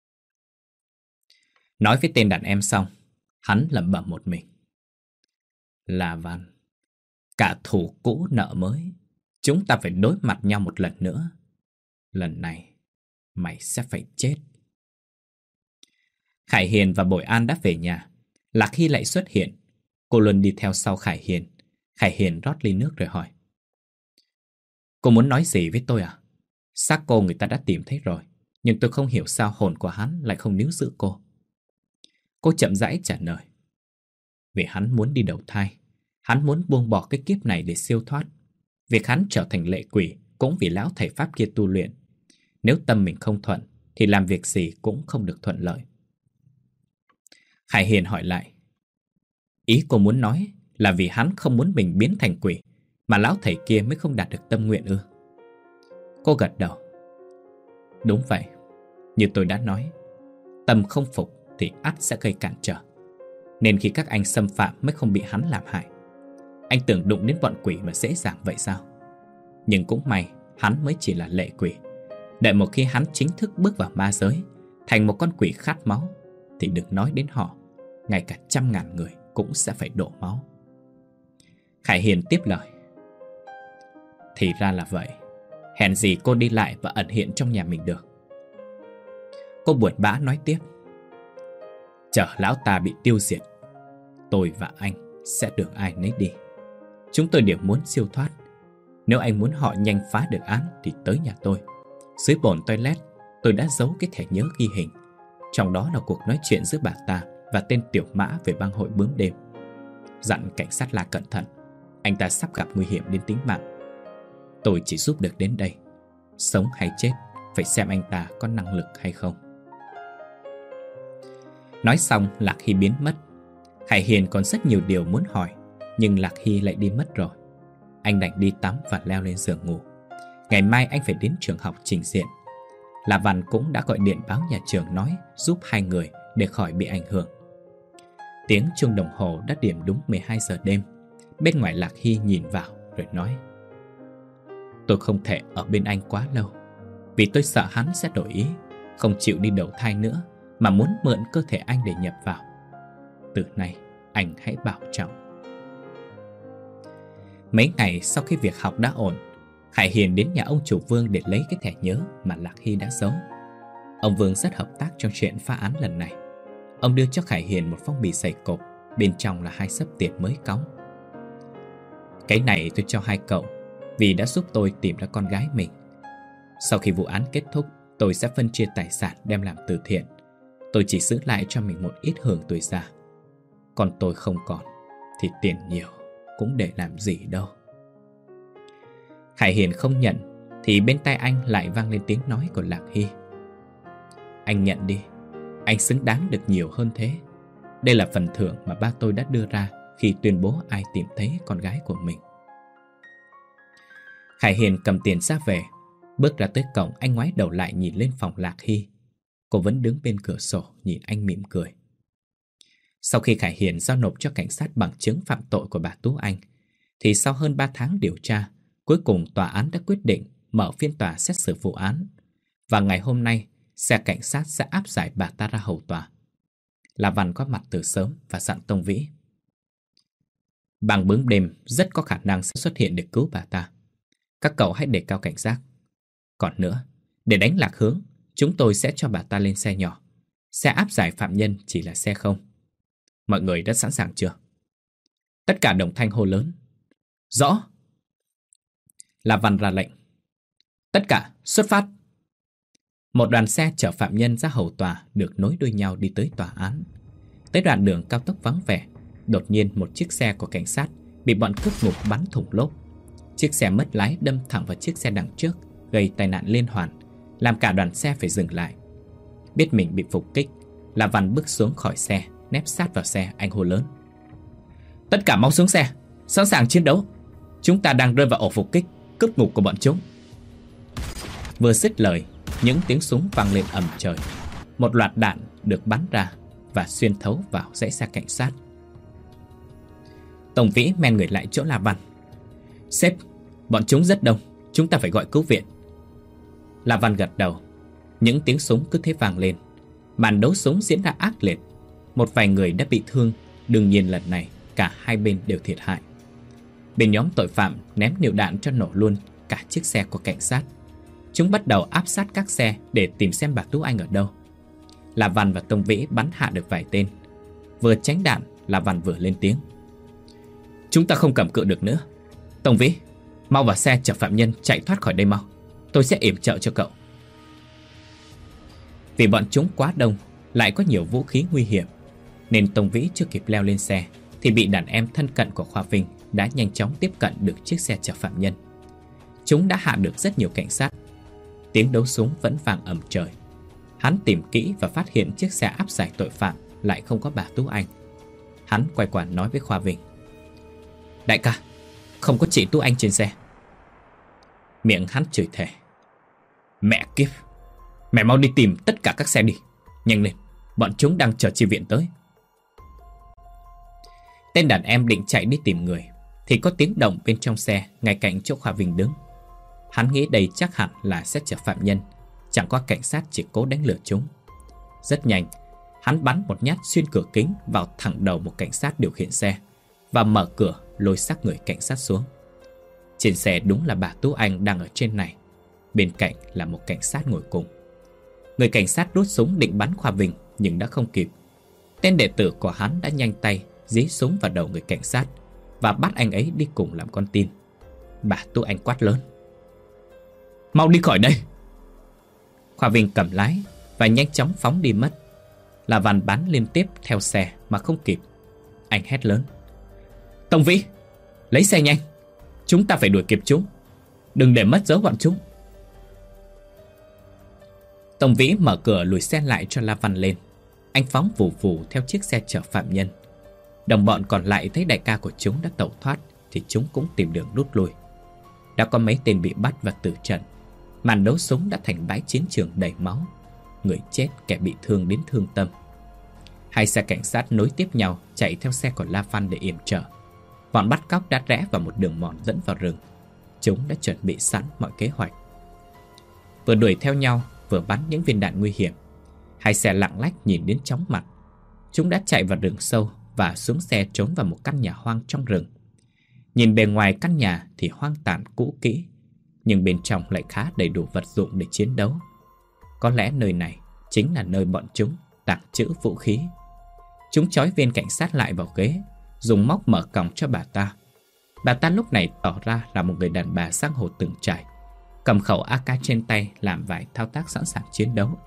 Nói với tên đàn em xong, hắn lẩm bẩm một mình: La Văn, cả thù cũ nợ mới, chúng ta phải đối mặt nhau một lần nữa. Lần này, mày sẽ phải chết. Khải Hiền và Bội An đã về nhà. Lạc Hy lại xuất hiện. Cô luôn đi theo sau Khải Hiền. Khải Hiền rót ly nước rồi hỏi: Cô muốn nói gì với tôi à? Xác cô người ta đã tìm thấy rồi, nhưng tôi không hiểu sao hồn của hắn lại không níu giữ cô. Cô chậm rãi trả lời: Vì hắn muốn đi đầu thai. Hắn muốn buông bỏ cái kiếp này để siêu thoát. Việc hắn trở thành lệ quỷ cũng vì lão thầy Pháp kia tu luyện. Nếu tâm mình không thuận thì làm việc gì cũng không được thuận lợi. Khải Hiền hỏi lại: Ý cô muốn nói là vì hắn không muốn mình biến thành quỷ mà lão thầy kia mới không đạt được tâm nguyện ư? Cô gật đầu. Đúng vậy. Như tôi đã nói, tâm không phục thì ắt sẽ gây cản trở. Nên khi các anh xâm phạm mới không bị hắn làm hại. Anh tưởng đụng đến bọn quỷ mà dễ dàng vậy sao? Nhưng cũng may hắn mới chỉ là lệ quỷ. Đợi một khi hắn chính thức bước vào ma giới, thành một con quỷ khát máu, thì đừng nói đến họ, ngay cả trăm ngàn người cũng sẽ phải đổ máu. Khải Hiền tiếp lời: Thì ra là vậy. Hèn gì cô đi lại và ẩn hiện trong nhà mình được. Cô buồn bã nói tiếp: Chờ lão ta bị tiêu diệt, tôi và anh sẽ đường ai nấy đi. Chúng tôi đều muốn siêu thoát. Nếu anh muốn họ nhanh phá được án thì tới nhà tôi. Dưới bồn toilet tôi đã giấu cái thẻ nhớ ghi hình. Trong đó là cuộc nói chuyện giữa bà ta và tên Tiểu Mã về bang hội bướm đêm. Dặn cảnh sát là cẩn thận, anh ta sắp gặp nguy hiểm đến tính mạng. Tôi chỉ giúp được đến đây. Sống hay chết phải xem anh ta có năng lực hay không. Nói xong Lạc Hy biến mất. Khải Hiền còn rất nhiều điều muốn hỏi, nhưng Lạc Hy lại đi mất rồi. Anh đành đi tắm và leo lên giường ngủ. Ngày mai anh phải đến trường học trình diện. La Văn cũng đã gọi điện báo nhà trường nói giúp hai người để khỏi bị ảnh hưởng. Tiếng chuông đồng hồ đã điểm đúng mười hai giờ đêm. Bên ngoài Lạc Hy nhìn vào rồi nói: Tôi không thể ở bên anh quá lâu, vì tôi sợ hắn sẽ đổi ý, không chịu đi đầu thai nữa, mà muốn mượn cơ thể anh để nhập vào. Từ nay anh hãy bảo trọng. Mấy ngày sau khi việc học đã ổn, Khải Hiền đến nhà ông chủ Vương để lấy cái thẻ nhớ mà Lạc Hy đã giấu. Ông Vương rất hợp tác trong chuyện phá án lần này. Ông đưa cho Khải Hiền một phong bì dày cộp, bên trong là hai xấp tiền mới cóng. Cái này tôi cho hai cậu vì đã giúp tôi tìm ra con gái mình. Sau khi vụ án kết thúc, tôi sẽ phân chia tài sản đem làm từ thiện. Tôi chỉ giữ lại cho mình một ít hưởng tuổi già. Còn tôi không còn thì tiền nhiều cũng để làm gì đâu. Khải Hiền không nhận thì bên tai anh lại vang lên tiếng nói của Lạc Hy. Anh nhận đi, anh xứng đáng được nhiều hơn thế. Đây là phần thưởng mà ba tôi đã đưa ra khi tuyên bố ai tìm thấy con gái của mình. Khải Hiền cầm tiền ra về. Bước ra tới cổng, anh ngoái đầu lại nhìn lên phòng Lạc Hy. Cô vẫn đứng bên cửa sổ nhìn anh mỉm cười. Sau khi Khải Hiền giao nộp cho cảnh sát bằng chứng phạm tội của bà Tú Anh, thì sau hơn ba tháng điều tra, cuối cùng tòa án đã quyết định mở phiên tòa xét xử vụ án. Và ngày hôm nay, xe cảnh sát sẽ áp giải bà ta ra hầu tòa. La Văn có mặt từ sớm và dặn Tông Vĩ. Bằng bướm đêm rất có khả năng sẽ xuất hiện để cứu bà ta. Các cậu hãy đề cao cảnh giác. Còn nữa, để đánh lạc hướng, chúng tôi sẽ cho bà ta lên xe nhỏ. Xe áp giải phạm nhân chỉ là xe không. Mọi người đã sẵn sàng chưa? Tất cả đồng thanh hô lớn. Rõ. La Văn ra lệnh. Tất cả xuất phát. Một đoàn xe chở phạm nhân ra hầu tòa được nối đuôi nhau đi tới tòa án. Tới đoạn đường cao tốc vắng vẻ, đột nhiên một chiếc xe của cảnh sát bị bọn cướp ngục bắn thủng lốp. Chiếc xe mất lái đâm thẳng vào chiếc xe đằng trước, gây tai nạn liên hoàn, làm cả đoàn xe phải dừng lại. Biết mình bị phục kích, La Văn bước xuống khỏi xe, nép sát vào xe, anh hô lớn. Tất cả mau xuống xe, sẵn sàng chiến đấu. Chúng ta đang rơi vào ổ phục kích, cướp ngục của bọn chúng. Vừa dứt lời, những tiếng súng vang lên ầm trời. Một loạt đạn được bắn ra và xuyên thấu vào dãy xe cảnh sát. Tổng Vĩ men người lại chỗ La Văn. Sếp, bọn chúng rất đông, chúng ta phải gọi cứu viện. La Văn gật đầu. Những tiếng súng cứ thế vang lên. Màn đấu súng diễn ra ác liệt. Một vài người đã bị thương. Đương nhiên lần này cả hai bên đều thiệt hại. Bên nhóm tội phạm ném nhiều đạn cho nổ luôn cả chiếc xe của cảnh sát. Chúng bắt đầu áp sát các xe để tìm xem bà Tú Anh ở đâu. La Văn và Tông Vĩ bắn hạ được vài tên. Vừa tránh đạn, La Văn vừa lên tiếng. Chúng ta không cầm cự được nữa. Tông Vĩ, mau vào xe chở phạm nhân chạy thoát khỏi đây mau. Tôi sẽ yểm trợ cho cậu. Vì bọn chúng quá đông, lại có nhiều vũ khí nguy hiểm, nên Tông Vĩ chưa kịp leo lên xe thì bị đàn em thân cận của Khoa Vinh đã nhanh chóng tiếp cận được chiếc xe chở phạm nhân. Chúng đã hạ được rất nhiều cảnh sát. Tiếng đấu súng vẫn vang ầm trời. Hắn tìm kỹ và phát hiện chiếc xe áp giải tội phạm lại không có bà Tú Anh. Hắn quay qua nói với Khoa Vinh. Đại ca, không có chị Tú Anh trên xe. Miệng hắn chửi thề. Mẹ kiếp, mẹ mau đi tìm tất cả các xe đi. Nhanh lên, bọn chúng đang chờ chi viện tới. Tên đàn em định chạy đi tìm người thì có tiếng động bên trong xe ngay cạnh chỗ Khoa Vinh đứng. Hắn nghĩ đây chắc hẳn là sẽ chở phạm nhân, chẳng qua cảnh sát chỉ cố đánh lừa chúng. Rất nhanh, hắn bắn một nhát xuyên cửa kính vào thẳng đầu một cảnh sát điều khiển xe và mở cửa lôi xác người cảnh sát xuống. Trên xe đúng là bà Tú Anh đang ở trên này. Bên cạnh là một cảnh sát ngồi cùng. Người cảnh sát rút súng định bắn Khoa Vinh nhưng đã không kịp. Tên đệ tử của hắn đã nhanh tay dí súng vào đầu người cảnh sát và bắt anh ấy đi cùng làm con tin. Bà Tú Anh quát lớn. Mau đi khỏi đây. Khoa Vinh cầm lái và nhanh chóng phóng đi mất. La Văn bắn liên tiếp theo xe mà không kịp. Anh hét lớn. Tông Vĩ, lấy xe nhanh. Chúng ta phải đuổi kịp chúng. Đừng để mất dấu bọn chúng. Tông Vĩ mở cửa lùi xe lại cho La Văn lên. Anh phóng vù vù theo chiếc xe chở phạm nhân. Đồng bọn còn lại thấy đại ca của chúng đã tẩu thoát thì chúng cũng tìm đường rút lui. Đã có mấy tên bị bắt và tử trận. Màn đấu súng đã thành bãi chiến trường đầy máu. Người chết kẻ bị thương đến thương tâm. Hai xe cảnh sát nối tiếp nhau chạy theo xe của La Văn để yểm trợ. Bọn bắt cóc đã rẽ vào một đường mòn dẫn vào rừng. Chúng đã chuẩn bị sẵn mọi kế hoạch. Vừa đuổi theo nhau vừa bắn những viên đạn nguy hiểm. Hai xe lạng lách nhìn đến chóng mặt. Chúng đã chạy vào rừng sâu và xuống xe trốn vào một căn nhà hoang trong rừng. Nhìn bề ngoài căn nhà thì hoang tàn cũ kỹ, nhưng bên trong lại khá đầy đủ vật dụng để chiến đấu. Có lẽ nơi này chính là nơi bọn chúng tàng trữ vũ khí. Chúng trói viên cảnh sát lại vào ghế, dùng móc mở còng cho bà ta. Bà ta lúc này tỏ ra là một người đàn bà giang hồ từng trải, cầm khẩu a ca trên tay làm vài thao tác sẵn sàng chiến đấu.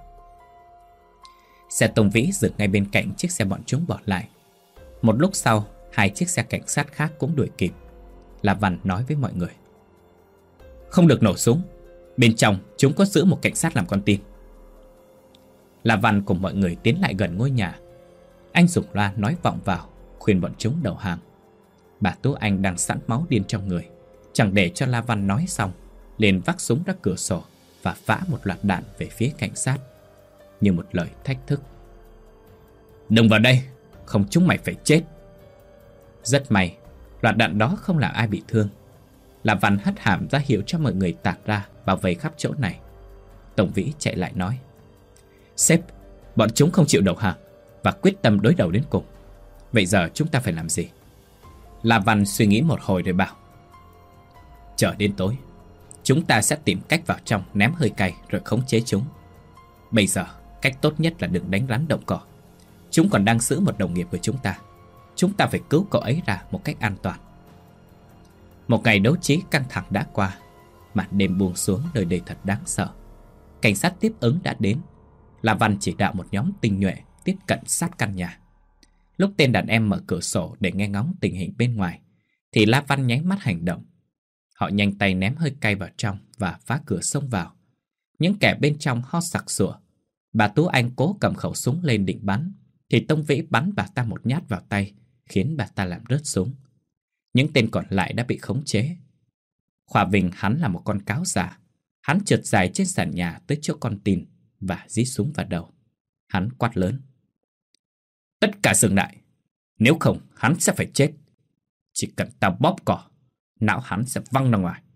Xe Tông Vĩ dừng ngay bên cạnh chiếc xe bọn chúng bỏ lại. Một lúc sau, hai chiếc xe cảnh sát khác cũng đuổi kịp. La Văn nói với mọi người: không được nổ súng, bên trong chúng có giữ một cảnh sát làm con tin. La Văn cùng mọi người tiến lại gần ngôi nhà. Anh dùng loa nói vọng vào, khuyên bọn chúng đầu hàng. Bà Tú Anh đang sẵn máu điên trong người, chẳng để cho La Văn nói xong, liền vác súng ra cửa sổ và phã một loạt đạn về phía cảnh sát, như một lời thách thức. Đừng vào đây, không chúng mày phải chết. Rất may, loạt đạn đó không làm ai bị thương. La Văn hất hàm ra hiệu cho mọi người tản ra, bao vây khắp chỗ này. Tổng Vĩ chạy lại nói: sếp, bọn chúng không chịu đầu hàng và quyết tâm đối đầu đến cùng. Vậy giờ chúng ta phải làm gì? La Văn suy nghĩ một hồi rồi bảo: chờ đến tối, chúng ta sẽ tìm cách vào trong ném hơi cay rồi khống chế chúng. Bây giờ, cách tốt nhất là đừng đánh rắn động cỏ. Chúng còn đang giữ một đồng nghiệp của chúng ta. Chúng ta phải cứu cậu ấy ra một cách an toàn. Một ngày đấu trí căng thẳng đã qua. Màn đêm buông xuống, nơi đây thật đáng sợ. Cảnh sát tiếp ứng đã đến. La Văn chỉ đạo một nhóm tinh nhuệ tiếp cận sát căn nhà. Lúc tên đàn em mở cửa sổ để nghe ngóng tình hình bên ngoài, thì La Văn nháy mắt hành động. Họ nhanh tay ném hơi cay vào trong và phá cửa xông vào. Những kẻ bên trong ho sặc sụa. Bà Tú Anh cố cầm khẩu súng lên định bắn, thì Tông Vĩ bắn bà ta một nhát vào tay, khiến bà ta làm rớt súng. Những tên còn lại đã bị khống chế. Khoa Vinh hắn là một con cáo già. Hắn trượt dài trên sàn nhà tới chỗ con tin và dí súng vào đầu. Hắn quát lớn: tất cả dừng lại, nếu không hắn sẽ phải chết. Chỉ cần tao bóp cỏ, não hắn sẽ văng ra ngoài.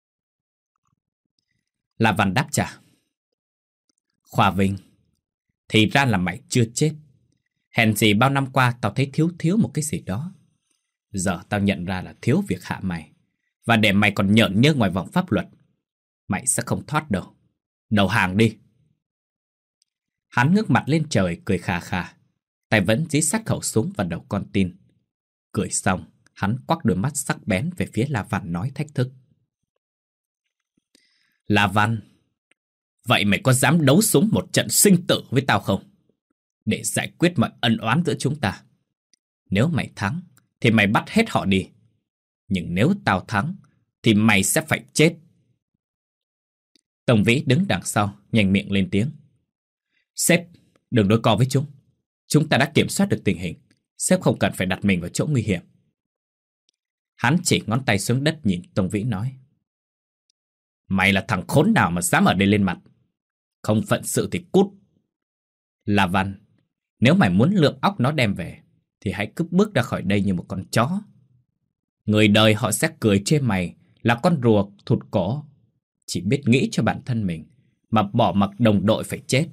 La Văn đáp trả: Khoa Vinh, thì ra là mày chưa chết. Hèn gì bao năm qua tao thấy thiếu thiếu một cái gì đó. Giờ tao nhận ra là thiếu việc hạ mày, và để mày còn nhởn nhơ ngoài vòng pháp luật. Mày sẽ không thoát đâu. Đầu hàng đi. Hắn ngước mặt lên trời cười khà khà, tay vẫn dí sát khẩu súng vào đầu con tin. Cười xong, hắn quắc đôi mắt sắc bén về phía La Văn nói thách thức: La Văn, vậy mày có dám đấu súng một trận sinh tử với tao không? Để giải quyết mọi ân oán giữa chúng ta. Nếu mày thắng thì mày bắt hết họ đi. Nhưng nếu tao thắng thì mày sẽ phải chết. Tổng Vĩ đứng đằng sau, nhanh miệng lên tiếng: Sếp, đừng đối co với chúng. Chúng ta đã kiểm soát được tình hình. Sếp không cần phải đặt mình vào chỗ nguy hiểm. Hắn chỉ ngón tay xuống đất nhìn Tổng Vĩ nói: Mày là thằng khốn nào mà dám ở đây lên mặt? Không phận sự thì cút. La Văn, nếu mày muốn lượm óc nó đem về thì hãy cứ bước ra khỏi đây như một con chó. Người đời họ sẽ cười chê mày là con rùa thụt cổ, chỉ biết nghĩ cho bản thân mình mà bỏ mặc đồng đội phải chết.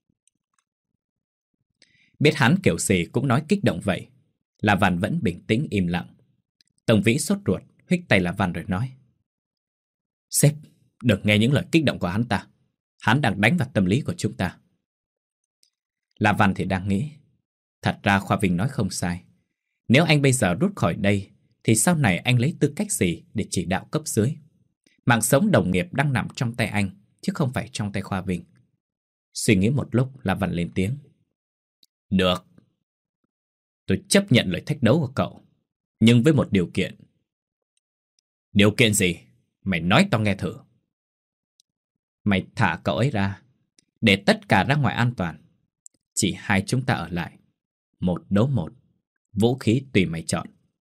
Biết hắn kiểu gì cũng nói kích động vậy, La Văn vẫn bình tĩnh im lặng. Tổng Vĩ sốt ruột huých tay La Văn rồi nói: Sếp, đừng nghe những lời kích động của hắn ta. Hắn đang đánh vào tâm lý của chúng ta. La Văn thì đang nghĩ, thật ra Khoa Vinh nói không sai. Nếu anh bây giờ rút khỏi đây thì sau này anh lấy tư cách gì để chỉ đạo cấp dưới? Mạng sống đồng nghiệp đang nằm trong tay anh, chứ không phải trong tay Khoa Vinh. Suy nghĩ một lúc, La Văn lên tiếng: Được, tôi chấp nhận lời thách đấu của cậu, nhưng với một điều kiện. Điều kiện gì? Mày nói tao nghe thử. Mày thả cậu ấy ra, để tất cả ra ngoài an toàn. Chỉ hai chúng ta ở lại, một đấu một, vũ khí tùy mày chọn.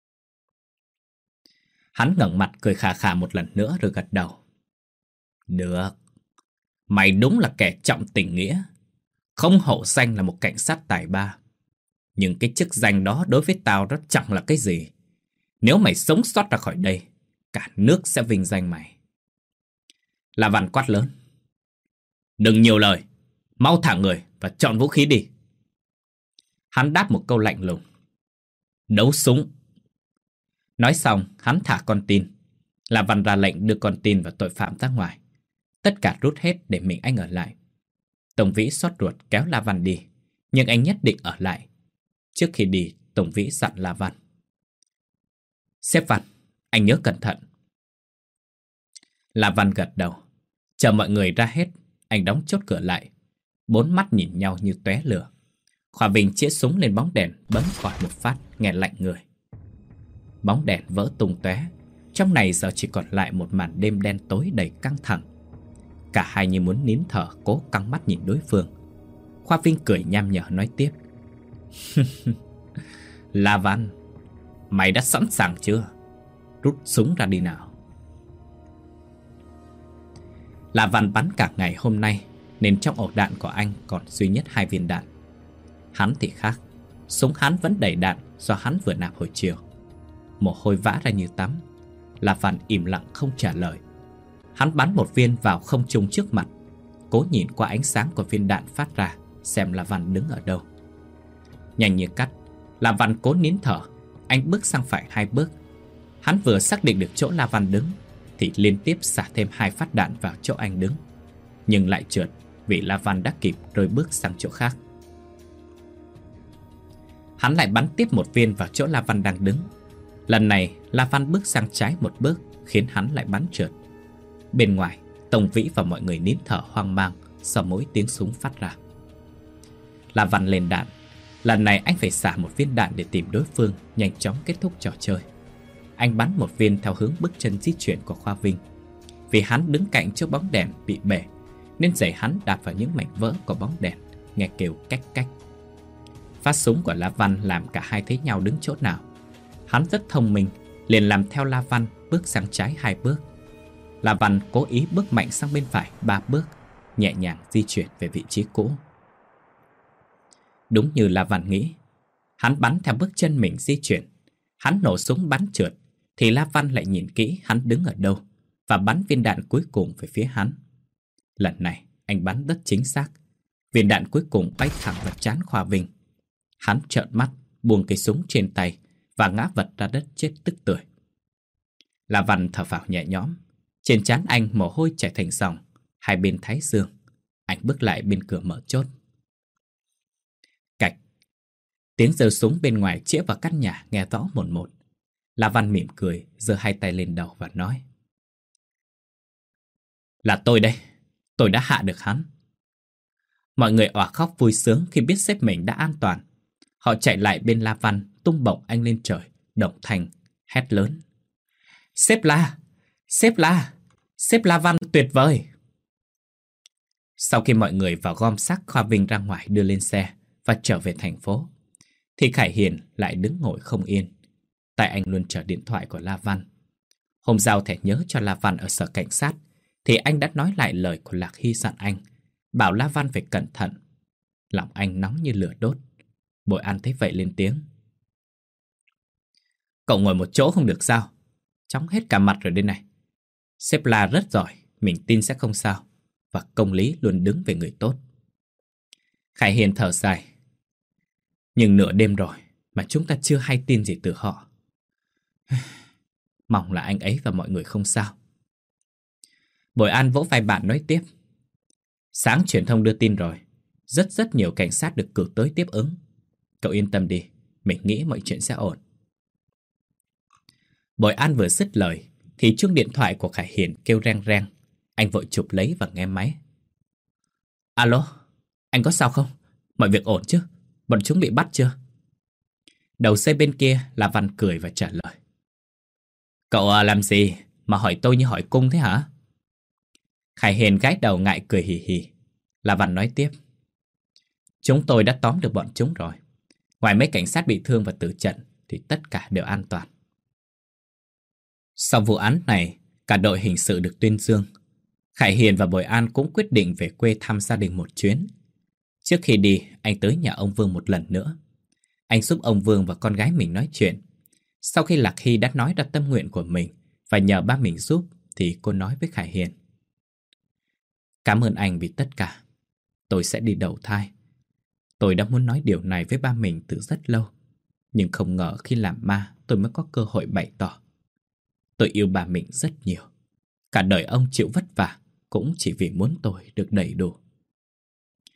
Hắn ngẩng mặt cười khà khà một lần nữa rồi gật đầu. Được, mày đúng là kẻ trọng tình nghĩa, không hổ danh là một cảnh sát tài ba. Nhưng cái chức danh đó đối với tao nó chẳng là cái gì. Nếu mày sống sót ra khỏi đây, cả nước sẽ vinh danh mày. La Văn quát lớn: Đừng nhiều lời, mau thả người và chọn vũ khí đi. Hắn đáp một câu lạnh lùng: Đấu súng. Nói xong, hắn thả con tin. La Văn ra lệnh đưa con tin và tội phạm ra ngoài. Tất cả rút hết để mình anh ở lại. Tổng Vĩ xót ruột kéo La Văn đi, nhưng anh nhất định ở lại. Trước khi đi, Tổng Vĩ dặn La Văn: Sếp Văn, anh nhớ cẩn thận. La Văn gật đầu. Chờ mọi người ra hết, anh đóng chốt cửa lại. Bốn mắt nhìn nhau như tóe lửa. Khoa Vinh chĩa súng lên bóng đèn, bấm còi một phát, nghe lạnh người. Bóng đèn vỡ tung tóe. Trong này giờ chỉ còn lại một màn đêm đen tối đầy căng thẳng. Cả hai như muốn nín thở, cố căng mắt nhìn đối phương. Khoa Vinh cười nham nhở nói tiếp: La Văn, mày đã sẵn sàng chưa? Rút súng ra đi nào. La Văn bắn cả ngày hôm nay, nên trong ổ đạn của anh còn duy nhất hai viên đạn. Hắn thì khác, súng hắn vẫn đầy đạn do hắn vừa nạp hồi chiều. Mồ hôi vã ra như tắm. La Văn im lặng không trả lời. Hắn bắn một viên vào không trung trước mặt, cố nhìn qua ánh sáng của viên đạn phát ra, xem La Văn đứng ở đâu. Nhanh như cắt, La Văn cố nín thở. Anh bước sang phải hai bước. Hắn vừa xác định được chỗ La Văn đứng thì liên tiếp xả thêm hai phát đạn vào chỗ anh đứng, nhưng lại trượt vì La Văn đã kịp rơi bước sang chỗ khác. Hắn lại bắn tiếp một viên vào chỗ La Văn đang đứng. Lần này La Văn bước sang trái một bước, khiến hắn lại bắn trượt. Bên ngoài, Tổng Vĩ và mọi người nín thở hoang mang sau mỗi tiếng súng phát ra. La Văn lên đạn. Lần này anh phải xả một viên đạn để tìm đối phương, nhanh chóng kết thúc trò chơi. Anh bắn một viên theo hướng bước chân di chuyển của Khoa Vinh. Vì hắn đứng cạnh chỗ bóng đèn bị bể, nên giày hắn đạp vào những mảnh vỡ của bóng đèn, nghe kêu cách cách. Phát súng của La Văn làm cả hai thấy nhau đứng chỗ nào. Hắn rất thông minh, liền làm theo La Văn, bước sang trái hai bước. La Văn cố ý bước mạnh sang bên phải ba bước, nhẹ nhàng di chuyển về vị trí cũ. Đúng như La Văn nghĩ, hắn bắn theo bước chân mình di chuyển. Hắn nổ súng bắn trượt, thì La Văn lại nhìn kỹ hắn đứng ở đâu và bắn viên đạn cuối cùng về phía hắn. Lần này anh bắn rất chính xác. Viên đạn cuối cùng bay thẳng vào trán Khoa Vinh. Hắn trợn mắt, buông cây súng trên tay và ngã vật ra đất chết tức tưởi. La Văn thở phào nhẹ nhõm. Trên trán anh mồ hôi chảy thành dòng, hai bên thái dương. Anh bước lại bên cửa mở chốt. Cạch. Tiếng giơ súng bên ngoài chĩa vào căn nhà nghe rõ một một. La Văn mỉm cười, giơ hai tay lên đầu và nói: Là tôi đây, tôi đã hạ được hắn. Mọi người òa khóc vui sướng khi biết sếp mình đã an toàn. Họ chạy lại bên La Văn, tung bổng anh lên trời, đồng thanh, hét lớn: Sếp La! Sếp La! Sếp La Văn tuyệt vời! Sau khi mọi người vào gom xác Khoa Vinh ra ngoài đưa lên xe và trở về thành phố, thì Khải Hiền lại đứng ngồi không yên. Tại anh luôn chờ điện thoại của La Văn. Hôm giao thẻ nhớ cho La Văn ở sở cảnh sát, thì anh đã nói lại lời của Lạc Hy dặn anh, bảo La Văn phải cẩn thận. Lòng anh nóng như lửa đốt. Bội An thấy vậy lên tiếng: Cậu ngồi một chỗ không được sao? Chóng hết cả mặt rồi đây này. Sếp La rất giỏi, mình tin sẽ không sao. Và công lý luôn đứng về người tốt. Khải Hiền thở dài: Nhưng nửa đêm rồi mà chúng ta chưa hay tin gì từ họ. Mong là anh ấy và mọi người không sao. Bội An vỗ vai bạn nói tiếp: Sáng truyền thông đưa tin rồi, rất rất nhiều cảnh sát được cử tới tiếp ứng. Cậu yên tâm đi, mình nghĩ mọi chuyện sẽ ổn. Bội An vừa dứt lời thì chuông điện thoại của Khải Hiền kêu reng reng. Anh vội chụp lấy và nghe máy. Alo, anh có sao không? Mọi việc ổn chứ? Bọn chúng bị bắt chưa? Đầu dây bên kia là Văn cười và trả lời: Cậu à, làm gì mà hỏi tôi như hỏi cung thế hả? Khải Hiền gãi đầu ngại cười hì hì. La Văn nói tiếp: Chúng tôi đã tóm được bọn chúng rồi. Ngoài mấy cảnh sát bị thương và tử trận thì tất cả đều an toàn. Sau vụ án này, cả đội hình sự được tuyên dương. Khải Hiền và Bội An cũng quyết định về quê thăm gia đình một chuyến. Trước khi đi, anh tới nhà ông Vương một lần nữa. Anh giúp ông Vương và con gái mình nói chuyện. Sau khi Lạc Hy đã nói ra tâm nguyện của mình và nhờ ba mình giúp, thì cô nói với Khải Hiền: Cảm ơn anh vì tất cả. Tôi sẽ đi đầu thai. Tôi đã muốn nói điều này với ba mình từ rất lâu, nhưng không ngờ khi làm ma tôi mới có cơ hội bày tỏ. Tôi yêu ba mình rất nhiều. Cả đời ông chịu vất vả cũng chỉ vì muốn tôi được đầy đủ.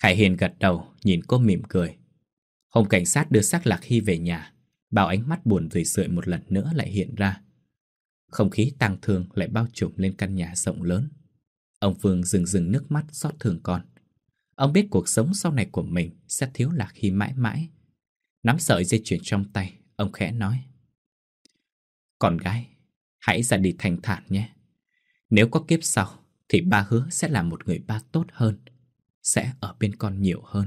Khải Hiền gật đầu, nhìn cô mỉm cười. Hôm cảnh sát đưa xác Lạc Hy về nhà, bao ánh mắt buồn rười rượi một lần nữa lại hiện ra. Không khí tang thương lại bao trùm lên căn nhà rộng lớn. Ông Phương rừng rừng nước mắt xót thương con. Ông biết cuộc sống sau này của mình sẽ thiếu Lạc Hy mãi mãi. Nắm sợi dây chuyền trong tay, ông khẽ nói: Con gái, hãy ra đi thanh thản nhé. Nếu có kiếp sau thì ba hứa sẽ là một người ba tốt hơn, sẽ ở bên con nhiều hơn.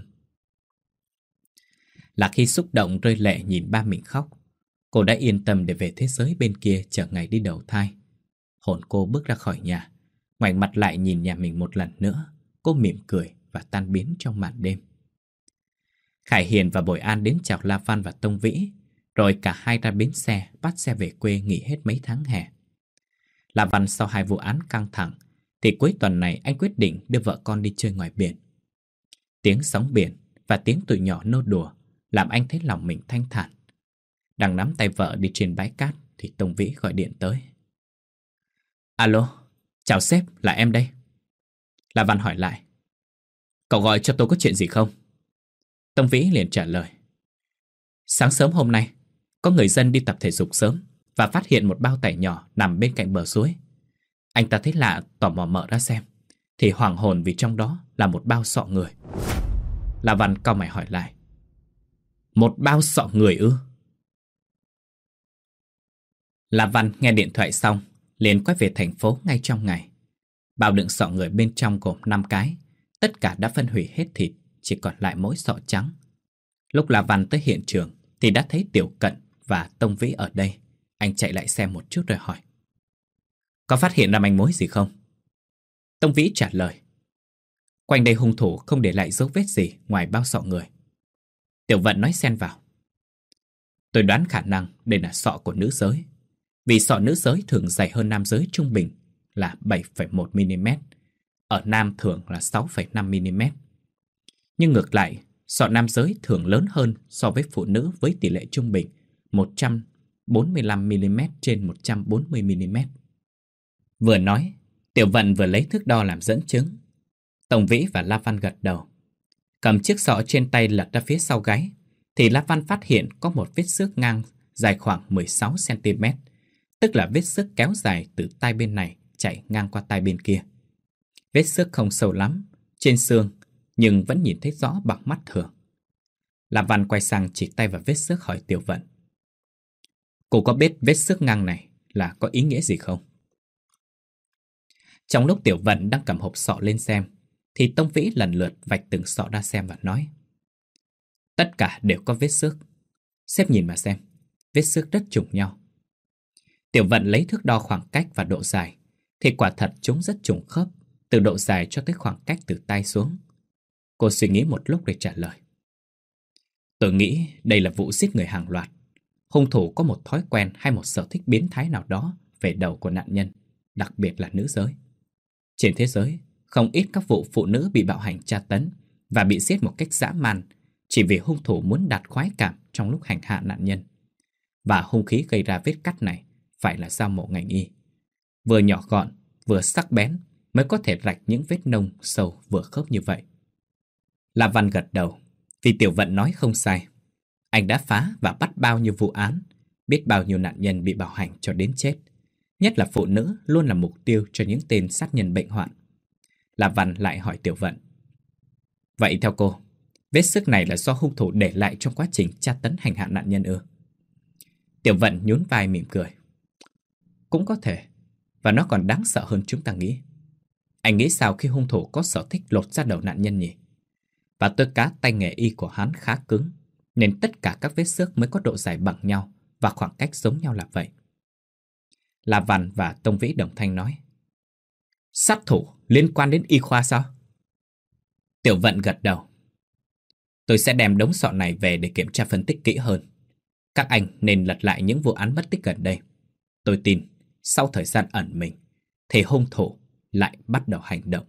Lạc Hy xúc động rơi lệ nhìn ba mình khóc. Cô đã yên tâm để về thế giới bên kia chờ ngày đi đầu thai. Hồn cô bước ra khỏi nhà, ngoảnh mặt lại nhìn nhà mình một lần nữa. Cô mỉm cười và tan biến trong màn đêm. Khải Hiền và Bội An đến chào La Văn và Tông Vĩ, rồi cả hai ra bến xe, bắt xe về quê nghỉ hết mấy tháng hè. La Văn sau hai vụ án căng thẳng thì cuối tuần này anh quyết định đưa vợ con đi chơi ngoài biển. Tiếng sóng biển và tiếng tụi nhỏ nô đùa làm anh thấy lòng mình thanh thản. Đang nắm tay vợ đi trên bãi cát thì Tông Vĩ gọi điện tới. Alo, chào sếp, là em đây. La Văn hỏi lại: Cậu gọi cho tôi có chuyện gì không? Tông Vĩ liền trả lời: Sáng sớm hôm nay, có người dân đi tập thể dục sớm và phát hiện một bao tải nhỏ nằm bên cạnh bờ suối. Anh ta thấy lạ, tò mò mở ra xem, thì hoảng hồn vì trong đó là một bao sọ người. La Văn cau mày hỏi lại: Một bao sọ người ư? La Văn nghe điện thoại xong liền quay về thành phố ngay trong ngày. Bao đựng sọ người bên trong gồm năm cái, tất cả đã phân hủy hết thịt, chỉ còn lại mỗi sọ trắng. Lúc La Văn tới hiện trường thì đã thấy Tiểu Cận và Tông Vĩ ở đây. Anh chạy lại xem một chút rồi hỏi: Có phát hiện ra manh mối gì không? Tông Vĩ trả lời: Quanh đây hung thủ không để lại dấu vết gì ngoài bao sọ người. Tiểu Vận nói xen vào: Tôi đoán khả năng đây là sọ của nữ giới, vì sọ nữ giới thường dày hơn nam giới trung bình là bảy phẩy một mi-li-mét, ở nam thường là sáu phẩy năm mi-li-mét. Nhưng ngược lại, sọ nam giới thường lớn hơn so với phụ nữ với tỷ lệ trung bình một trăm bốn mươi lăm mi-li-mét trên một trăm bốn mươi mi-li-mét. Vừa nói, Tiểu Vận vừa lấy thước đo làm dẫn chứng. Tông Vĩ và La Văn gật đầu. Cầm chiếc sọ trên tay lật ra phía sau gáy, thì La Văn phát hiện có một vết xước ngang dài khoảng mười sáu xăng-ti-mét, tức là vết xước kéo dài từ tai bên này chạy ngang qua tai bên kia. Vết xước không sâu lắm, trên xương, nhưng vẫn nhìn thấy rõ bằng mắt thường. La Văn quay sang chỉ tay vào vết xước hỏi Tiểu Vận: Cô có biết vết xước ngang này là có ý nghĩa gì không? Trong lúc Tiểu Vận đang cầm hộp sọ lên xem, thì Tông Vĩ lần lượt vạch từng sọ ra xem và nói: Tất cả đều có vết xước. Sếp nhìn mà xem, vết xước rất trùng nhau. Tiểu Vận lấy thước đo khoảng cách và độ dài, thì quả thật chúng rất trùng khớp, từ độ dài cho tới khoảng cách từ tai xuống. Cô suy nghĩ một lúc để trả lời: Tôi nghĩ đây là vụ giết người hàng loạt. Hung thủ có một thói quen hay một sở thích biến thái nào đó về đầu của nạn nhân, đặc biệt là nữ giới. Trên thế giới, không ít các vụ phụ nữ bị bạo hành tra tấn và bị giết một cách dã man chỉ vì hung thủ muốn đạt khoái cảm trong lúc hành hạ nạn nhân. Và hung khí gây ra vết cắt này phải là dao mổ ngành y. Vừa nhỏ gọn, vừa sắc bén mới có thể rạch những vết nông sâu vừa khớp như vậy. La Văn gật đầu, vì Tiểu Vận nói không sai. Anh đã phá và bắt bao nhiêu vụ án, biết bao nhiêu nạn nhân bị bạo hành cho đến chết. Nhất là phụ nữ luôn là mục tiêu cho những tên sát nhân bệnh hoạn. La Văn lại hỏi Tiểu Vận: Vậy theo cô, vết xước này là do hung thủ để lại trong quá trình tra tấn hành hạ nạn nhân ư? Tiểu Vận nhún vai mỉm cười: Cũng có thể, và nó còn đáng sợ hơn chúng ta nghĩ. Anh nghĩ sao khi hung thủ có sở thích lột da đầu nạn nhân nhỉ? Và tôi cá tay nghề y của hắn khá cứng, nên tất cả các vết xước mới có độ dài bằng nhau và khoảng cách giống nhau là vậy. La Văn và Tông Vĩ đồng thanh nói: Sát thủ liên quan đến y khoa sao? Tiểu Vận gật đầu: Tôi sẽ đem đống sọ này về để kiểm tra phân tích kỹ hơn. Các anh nên lật lại những vụ án mất tích gần đây. Tôi tin, sau thời gian ẩn mình, thì hung thủ lại bắt đầu hành động.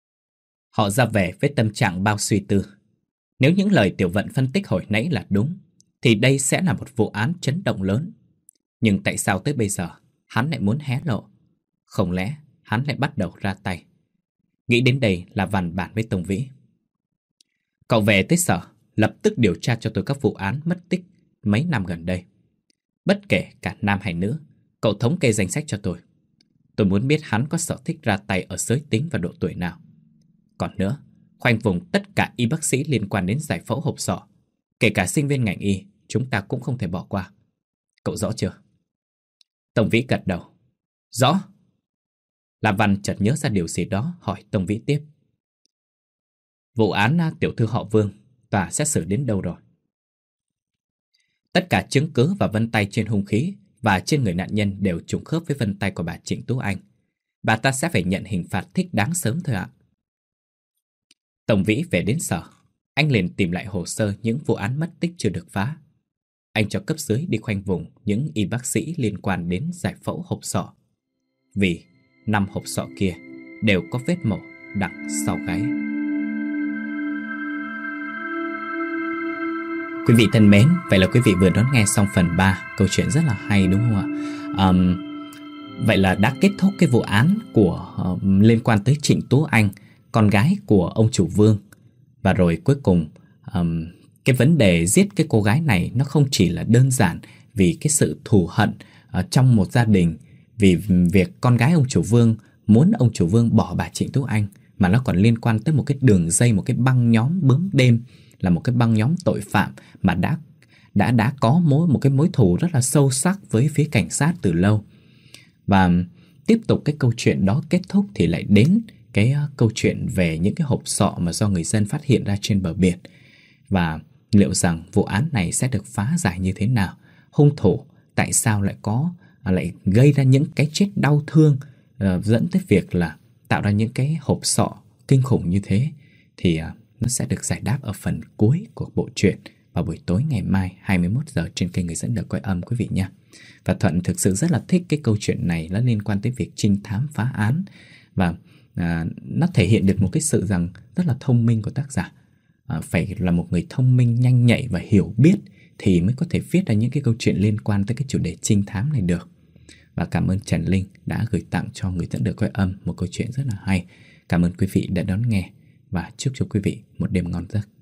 Họ ra về với tâm trạng bao suy tư. Nếu những lời Tiểu Vận phân tích hồi nãy là đúng, thì đây sẽ là một vụ án chấn động lớn. Nhưng tại sao tới bây giờ hắn lại muốn hé lộ? Không lẽ hắn lại bắt đầu ra tay? Nghĩ đến đây là Văn bàn với Tông Vĩ: Cậu về tới sở, lập tức điều tra cho tôi các vụ án mất tích mấy năm gần đây. Bất kể cả nam hay nữ, cậu thống kê danh sách cho tôi. Tôi muốn biết hắn có sở thích ra tay ở giới tính và độ tuổi nào. Còn nữa, khoanh vùng tất cả y bác sĩ liên quan đến giải phẫu hộp sọ, kể cả sinh viên ngành y, chúng ta cũng không thể bỏ qua. Cậu rõ chưa? Tông Vĩ gật đầu. Rõ. La Văn chợt nhớ ra điều gì đó, hỏi Tông Vĩ tiếp. Vụ án tiểu thư họ Vương tòa xét xử đến đâu rồi? Tất cả chứng cứ và vân tay trên hung khí và trên người nạn nhân đều trùng khớp với vân tay của bà Trịnh Tú Anh. Bà ta sẽ phải nhận hình phạt thích đáng sớm thôi ạ. Tông Vĩ về đến sở, anh liền tìm lại hồ sơ những vụ án mất tích chưa được phá. Anh cho cấp dưới đi khoanh vùng những y bác sĩ liên quan đến giải phẫu hộp sọ. Vì năm hộp sọ kia đều có vết mổ đằng sau gáy. Quý vị thân mến, vậy là quý vị vừa đón nghe xong phần ba, câu chuyện rất là hay đúng không ạ? Um, vậy là đã kết thúc cái vụ án của uh, liên quan tới Trịnh Tú Anh, con gái của ông chủ Vương. Và rồi cuối cùng um, cái vấn đề giết cái cô gái này nó không chỉ là đơn giản vì cái sự thù hận uh, trong một gia đình, vì việc con gái ông chủ Vương muốn ông chủ Vương bỏ bà Trịnh Tú Anh, mà nó còn liên quan tới một cái đường dây, một cái băng nhóm bướm đêm, là một cái băng nhóm tội phạm mà đã đã đã có mối một cái mối thù rất là sâu sắc với phía cảnh sát từ lâu. Và tiếp tục cái câu chuyện đó kết thúc thì lại đến cái uh, câu chuyện về những cái hộp sọ mà do người dân phát hiện ra trên bờ biển. Và liệu rằng vụ án này sẽ được phá giải như thế nào? Hung thủ tại sao lại có uh, lại gây ra những cái chết đau thương, uh, dẫn tới việc là tạo ra những cái hộp sọ kinh khủng như thế, thì uh, nó sẽ được giải đáp ở phần cuối của bộ truyện vào buổi tối ngày mai hai mươi mốt giờ trên kênh Người Dẫn Đời Quay Âm quý vị nha. Và Thuận thực sự rất là thích cái câu chuyện này, nó liên quan tới việc trinh thám phá án. Và à, nó thể hiện được một cái sự rằng rất là thông minh của tác giả. à, Phải là một người thông minh, nhanh nhạy và hiểu biết thì mới có thể viết ra những cái câu chuyện liên quan tới cái chủ đề trinh thám này được. Và cảm ơn Trần Linh đã gửi tặng cho Người Dẫn Đời Quay Âm một câu chuyện rất là hay. Cảm ơn quý vị đã đón nghe và chúc cho quý vị một đêm ngon giấc.